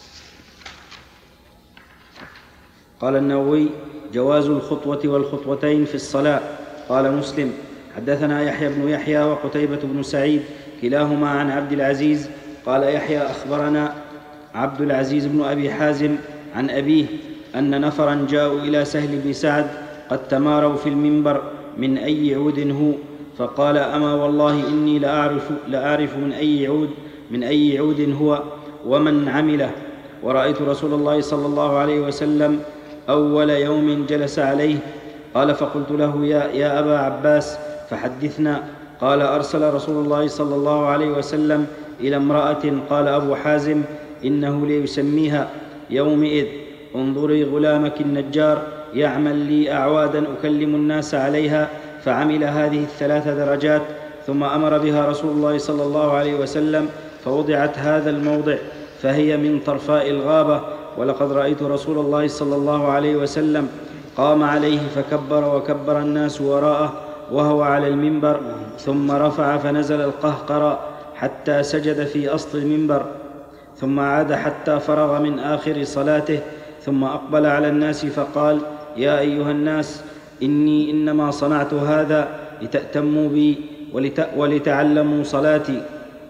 قال النووي جواز الخطوة والخطوتين في الصلاة. قال مسلم حدثنا يحيى بن يحيى وقتيبة بن سعيد كلاهما عن عبد العزيز قال يحيى أخبرنا عبد العزيز بن أبي حازم عن أبيه أن نفرا جاءوا إلى سهل بن سعد قد تماروا في المنبر من أي عود هو فقال أما والله إني لأعرف, لأعرف من أي عود من أي عود هو ومن عمله. ورأيت رسول الله صلى الله عليه وسلم أول يوم جلس عليه. قال فقلت له يا, يا أبا عباس فحدثنا. قال أرسل رسول الله صلى الله عليه وسلم إلى امرأة قال أبو حازم إنه ليسميها يومئذ انظري غلامك النجار يعمل لي أعوادا أكلم الناس عليها فعمل هذه الثلاث درجات ثم أمر بها رسول الله صلى الله عليه وسلم فوضعت هذا الموضع فهي من طرفاء الغابة. ولقد رأيت رسول الله صلى الله عليه وسلم قام عليه فكبر وكبر الناس وراءه وهو على المنبر ثم رفع فنزل القهقر حتى سجد في أصل المنبر ثم عاد حتى فرغ من آخر صلاته ثم أقبل على الناس فقال يا أيها الناس إني إنما صنعت هذا لتأتموا بي ولت... ولتعلموا صلاتي.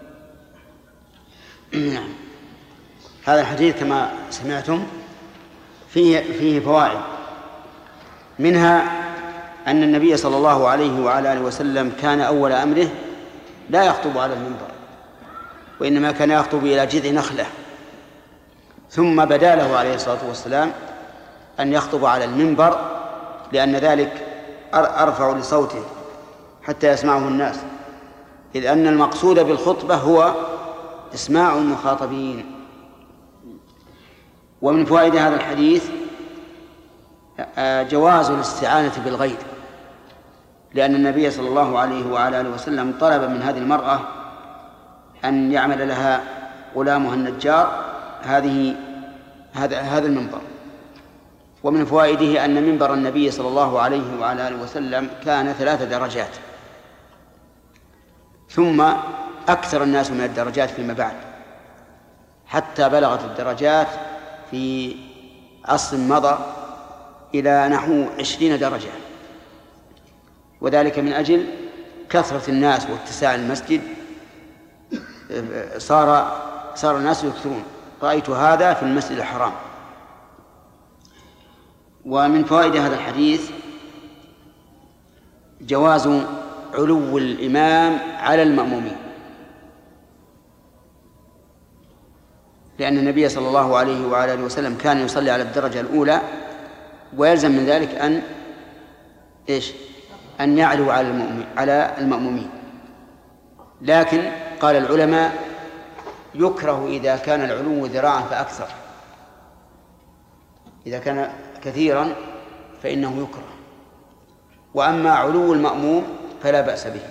نعم. هذا الحديث كما سمعتم فيه, فيه فوائد، منها أن النبي صلى الله عليه وعلى آله وسلم كان أول أمره لا يخطب على المنبر وإنما كان يخطب إلى جذع نخلة، ثم بدا له عليه الصلاة والسلام أن يخطب على المنبر لأن ذلك أرفع لصوته حتى يسمعه الناس، إذ أن المقصود بالخطبة هو إسماع المخاطبين. ومن فوائد هذا الحديث جواز الاستعانة بالغير، لأن النبي صلى الله عليه وعلى آله وسلم طلب من هذه المرأة أن يعمل لها غلامها النجار هذه هذا هذا المنبر. ومن فوائده أن منبر النبي صلى الله عليه وعلى آله وسلم كان ثلاث درجات، ثم أكثر الناس من الدرجات فيما بعد حتى بلغت الدرجات في عصر مضى إلى نحو عشرين درجة، وذلك من أجل كثرة الناس واتساع المسجد صار صار الناس يكثرون. رأيت هذا في المسجد الحرام. ومن فوائد هذا الحديث جواز علو الإمام على المأمومين، لأن النبي صلى الله عليه وعلى آله وسلم كان يصلي على الدرجة الأولى، ويلزم من ذلك أن إيش؟ أن يعلو على المؤمن على المأمومين. لكن قال العلماء يكره إذا كان العلو ذراعا فأكثر، إذا كان كثيرا فإنه يكره، وأما علو المأموم فلا بأس به.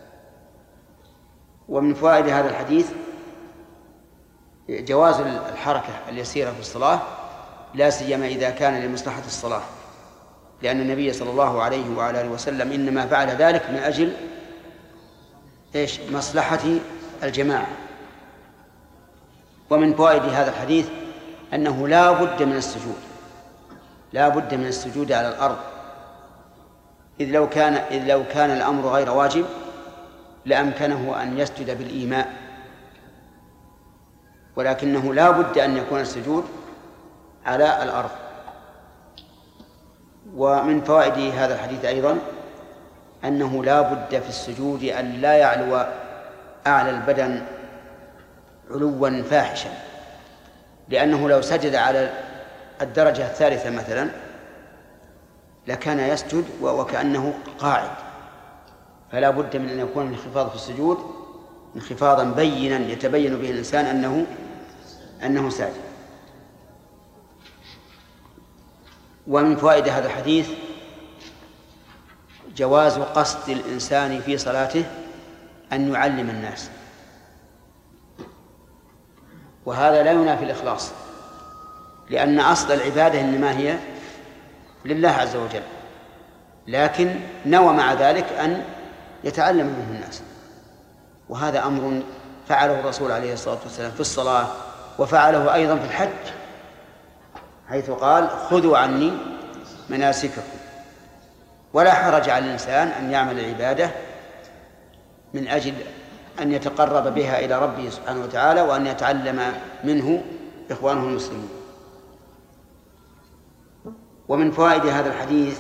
ومن فوائد هذا الحديث جواز الحركة اليسيرة في الصلاة، لا سيما إذا كان لمصلحة الصلاة، لأن النبي صلى الله عليه وعلى آله وسلم إنما فعل ذلك من أجل إيش؟ مصلحة الجماعة. ومن فوائد هذا الحديث أنه لا بد من السجود، لا بد من السجود على الأرض، إذ لو كان إذ لو كان الأمر غير واجب لأمكنه أن يسجد بالإيماء، ولكنه لا بد أن يكون السجود على الأرض. ومن فوائد هذا الحديث أيضا أنه لا بد في السجود أن لا يعلو أعلى البدن علوا فاحشا، لأنه لو سجد على الدرجة الثالثة مثلا لكان يسجد وكأنه قاعد، فلا بد من أن يكون الانخفاض في السجود انخفاضا بينا يتبين به الإنسان أنه أنه ساجد. ومن فوائد هذا الحديث جواز قصد الإنسان في صلاته أن يعلم الناس، وهذا لا ينافي الإخلاص، لأن أصل العبادة إنما هي لله عز وجل، لكن نوى مع ذلك أن يتعلم منه الناس، وهذا أمر فعله الرسول عليه الصلاة والسلام في الصلاة، وفعله أيضا في الحج، حيث قال خذوا عني مناسككم. ولا حرج على الإنسان أن يعمل العبادة من أجل أن يتقرب بها إلى ربه سبحانه وتعالى، وأن يتعلم منه إخوانه المسلمون. ومن فوائد هذا الحديث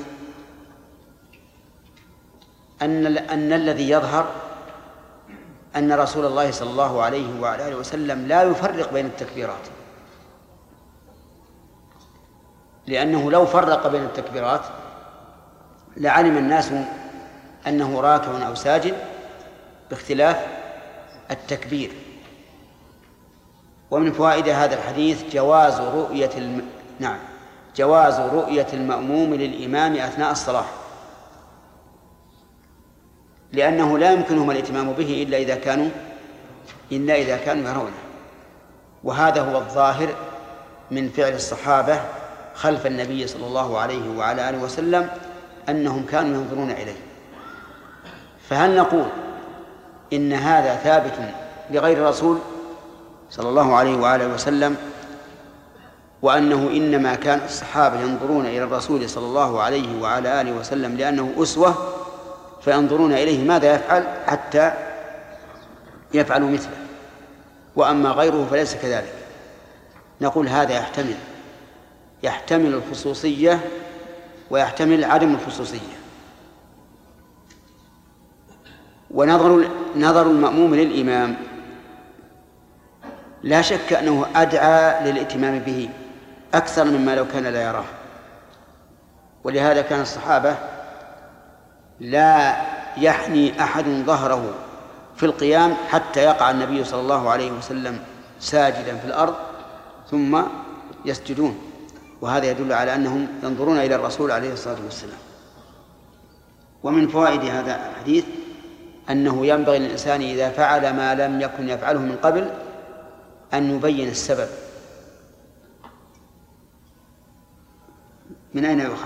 أن أن الذي يظهر أن رسول الله صلى الله عليه وعلى آله وسلم لا يفرق بين التكبيرات، لأنه لو فرق بين التكبيرات لعلم الناس أنه راكع أو ساجد باختلاف التكبير. ومن فوائد هذا الحديث جواز رؤية الم... نعم جواز رؤية المأموم للإمام أثناء الصلاة، لأنه لا يمكنهم الائتمام به إلا إذا كانوا إلا إذا كانوا يرونه، وهذا هو الظاهر من فعل الصحابة خلف النبي صلى الله عليه وعلى آله وسلم، أنهم كانوا ينظرون إليه. فهل نقول إن هذا ثابت لغير الرسول صلى الله عليه وآله وسلم، وأنه إنما كان الصحابة ينظرون إلى الرسول صلى الله عليه وعلى آله وسلم لأنه أسوة، فينظرون إليه ماذا يفعل حتى يفعلوا مثله، وأما غيره فليس كذلك؟ نقول هذا يحتمل يحتمل الخصوصية ويحتمل عدم الخصوصية. ونظر نظر المأموم للإمام لا شك أنه أدعى للائتمام به أكثر مما لو كان لا يراه، ولهذا كان الصحابة لا يحني أحد ظهره في القيام حتى يقع النبي صلى الله عليه وسلم ساجدا في الأرض ثم يسجدون، وهذا يدل على أنهم ينظرون إلى الرسول عليه الصلاة والسلام. ومن فوائد هذا الحديث أنه ينبغي للإنسان إذا فعل ما لم يكن يفعله من قبل أن يبين السبب. من أين يؤخذ؟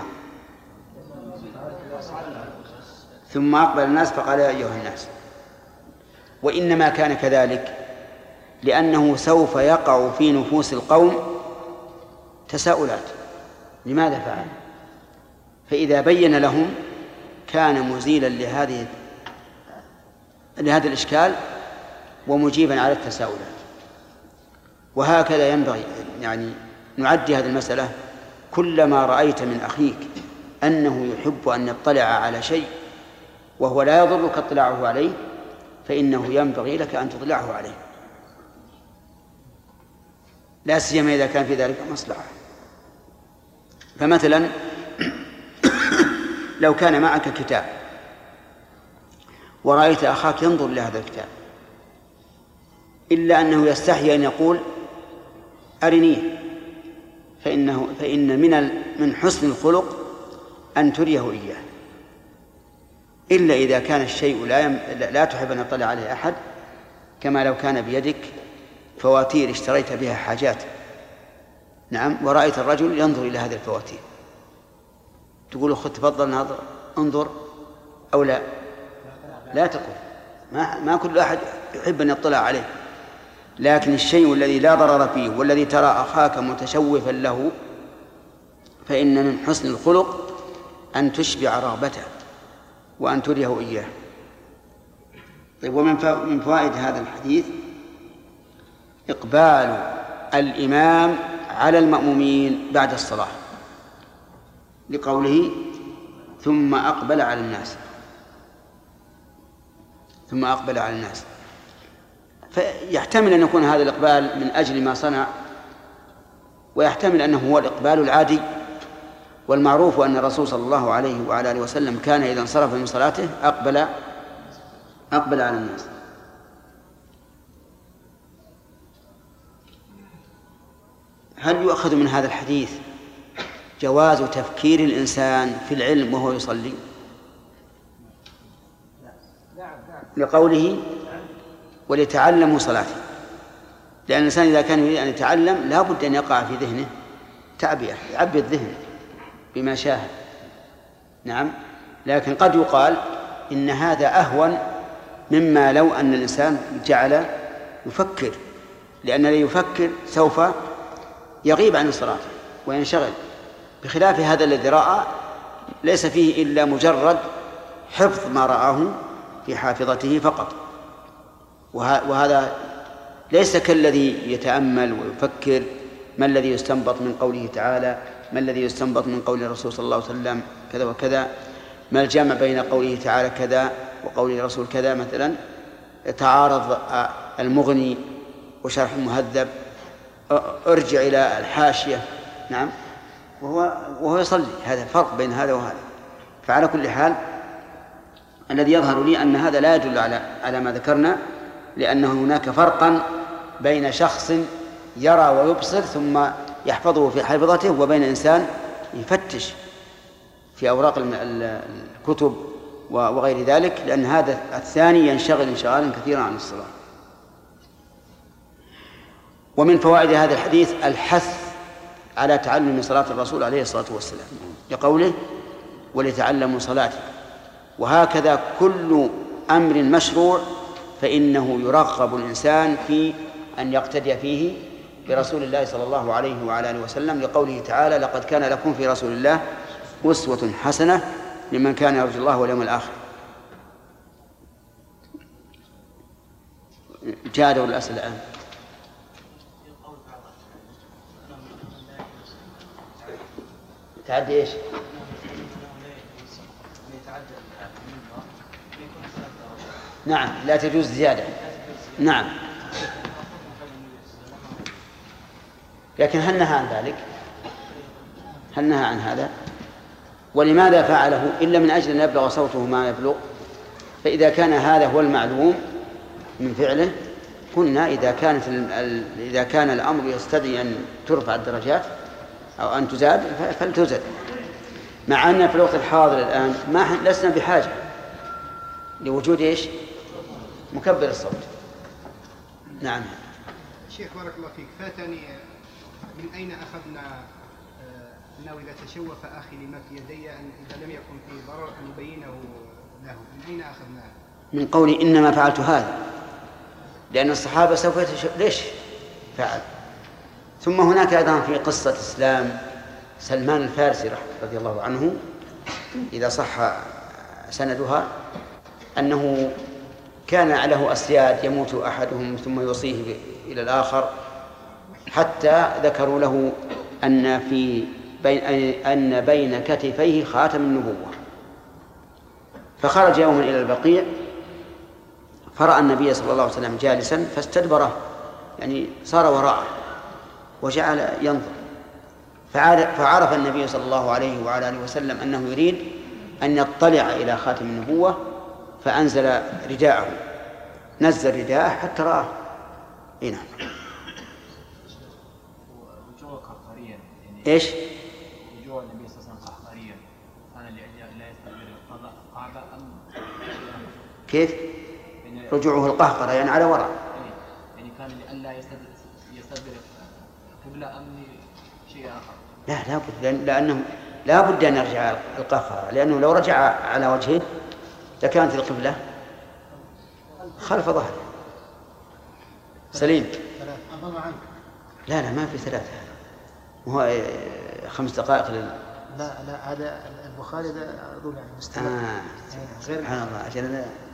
ثم أقبل الناس فقال يا أيها الناس. وإنما كان كذلك لأنه سوف يقع في نفوس القوم تساؤلات لماذا فعل، فإذا بين لهم كان مزيلا لهذه لهذا الإشكال ومجيبا على التساؤلات. وهكذا ينبغي يعني نعدي هذه المسألة. كلما رأيت من أخيك أنه يحب أن يطلع على شيء وهو لا يضرك اطلاعه عليه فإنه ينبغي لك أن تطلعه عليه، لا سيما إذا كان في ذلك مصلحة. فمثلا لو كان معك كتاب ورأيت أخاك ينظر لهذا الكتاب إلا أنه يستحي أن يقول أرنيه، فإنه فإن من من حسن الخلق أن تريه إياه، إلا إذا كان الشيء لا يم... لا تحب أن يطلع عليه أحد، كما لو كان بيدك فواتير اشتريت بها حاجات، نعم، ورأيت الرجل ينظر إلى هذه الفواتير، تقول أخذ تفضل ناظر انظر أو لا؟ لا تقول، ما ما كل أحد يحب أن يطلع عليه. لكن الشيء الذي لا ضرر فيه والذي ترى أخاك متشوفا له فإن من حسن الخلق أن تشبع رغبته وأن تريه إياه. طيب، ومن فوائد هذا الحديث إقبال الإمام على المأمومين بعد الصلاة، لقوله ثم أقبل على الناس ثم أقبل على الناس فيحتمل أن يكون هذا الإقبال من أجل ما صنع، ويحتمل أنه هو الإقبال العادي. والمعروف أن الرسول صلى الله عليه وعلى آله وسلم كان إذا انصرف من صلاته أقبل أقبل على الناس. هل يؤخذ من هذا الحديث جواز تفكير الإنسان في العلم وهو يصلي؟ لقوله وليتعلموا صلاته، لأن الإنسان إذا كان يريد أن يتعلم لا بد أن يقع في ذهنه تعبئة، يعبي الذهن بما شاهد، نعم. لكن قد يقال إن هذا أهون مما لو أن الإنسان جعل يفكر، لأن الذي يفكر سوف يغيب عن الصلاة وينشغل، بخلاف هذا الذي رأى ليس فيه إلا مجرد حفظ ما رآه في حافظته فقط. وهذا ليس كالذي يتأمل ويفكر ما الذي يستنبط من قوله تعالى، ما الذي يستنبط من قول الرسول صلى الله عليه وسلم كذا وكذا، ما الجمع بين قوله تعالى كذا وقول الرسول كذا، مثلا تعارض المغني وشرح المهذب، ارجع إلى الحاشية، نعم، وهو وهو يصلي. هذا فرق بين هذا وهذا. فعلى كل حال الذي يظهر لي أن هذا لا يدل على على ما ذكرنا، لأنه هناك فرقا بين شخص يرى ويبصر ثم يحفظه في حافظته وبين إنسان يفتش في أوراق الكتب وغير ذلك، لأن هذا الثاني ينشغل انشغالا كثيرا عن الصلاة. ومن فوائد هذا الحديث الحث على تعلم صلاة الرسول عليه الصلاة والسلام، لقوله ولتعلموا صلاته. وهكذا كل أمر مشروع فإنه يرغب الإنسان في أن يقتدي فيه برسول الله صلى الله عليه وعلى آله وسلم، لقوله تعالى لقد كان لكم في رسول الله أسوة حسنة لمن كان يرجو الله واليوم الآخر. جاء دور الأسئلة الآن. تعدي إيش؟ نعم، لا تجوز زيادة، نعم. لكن هل نهى عن ذلك؟ هل نهى عن هذا؟ ولماذا فعله إلا من أجل أن يبلغ صوته ما يبلغ؟ فإذا كان هذا هو المعلوم من فعله قلنا إذا كانت إذا كان الأمر يستدعي أن ترفع الدرجات أو أن تزاد فلتزد، مع أن في الوقت الحاضر الآن ما لسنا بحاجة لوجود إيش؟ مكبر الصوت. نعم. شيخ بارك الله فيك، فاتني من أين أخذنا أنه إذا تشوف أخي لما في يدي أن إذا لم يكن فيه ضرر أن يبينه له؟ من أين أخذناه؟ من قولي إنما فعلت هذا، لأن الصحابة سوف يتشوف ليش فعل. ثم هناك أيضا في قصة إسلام سلمان الفارسي رضي الله عنه، إذا صح سندها، أنه كان له أسياد يموت أحدهم ثم يوصيه إلى الآخر، حتى ذكروا له أن في بين أن بين كتفيه خاتم النبوة. فخرج يوما إلى البقيع فرأى النبي صلى الله عليه وسلم جالسا فاستدبره، يعني صار وراءه وجعل ينظر، فعرف النبي صلى الله عليه وعلى آله وسلم أنه يريد أن يطلع إلى خاتم النبوة، فأنزل رداءه، نزل رداءه حتى رآه. هنا إيش؟ رجوع النبي صلى الله عليه وسلم قهقريا كان لأجل لا يستقبل القعبة أم كيف؟ رجوعه القهقرة يعني على وراء، يعني كان لألا يستقبل القبلة أم شيء آخر؟ لا لا بد، لأنه لا بد أن يرجع القهقرة، لأنه لو رجع على وجهه لكانت القبلة خلف ظهره. سليم. لا لا ما في ثلاثة، وهو خمس دقائق لل... لا لا هذا البخاري ده أظن يعني مستمر. آه. سبحان الله. عشان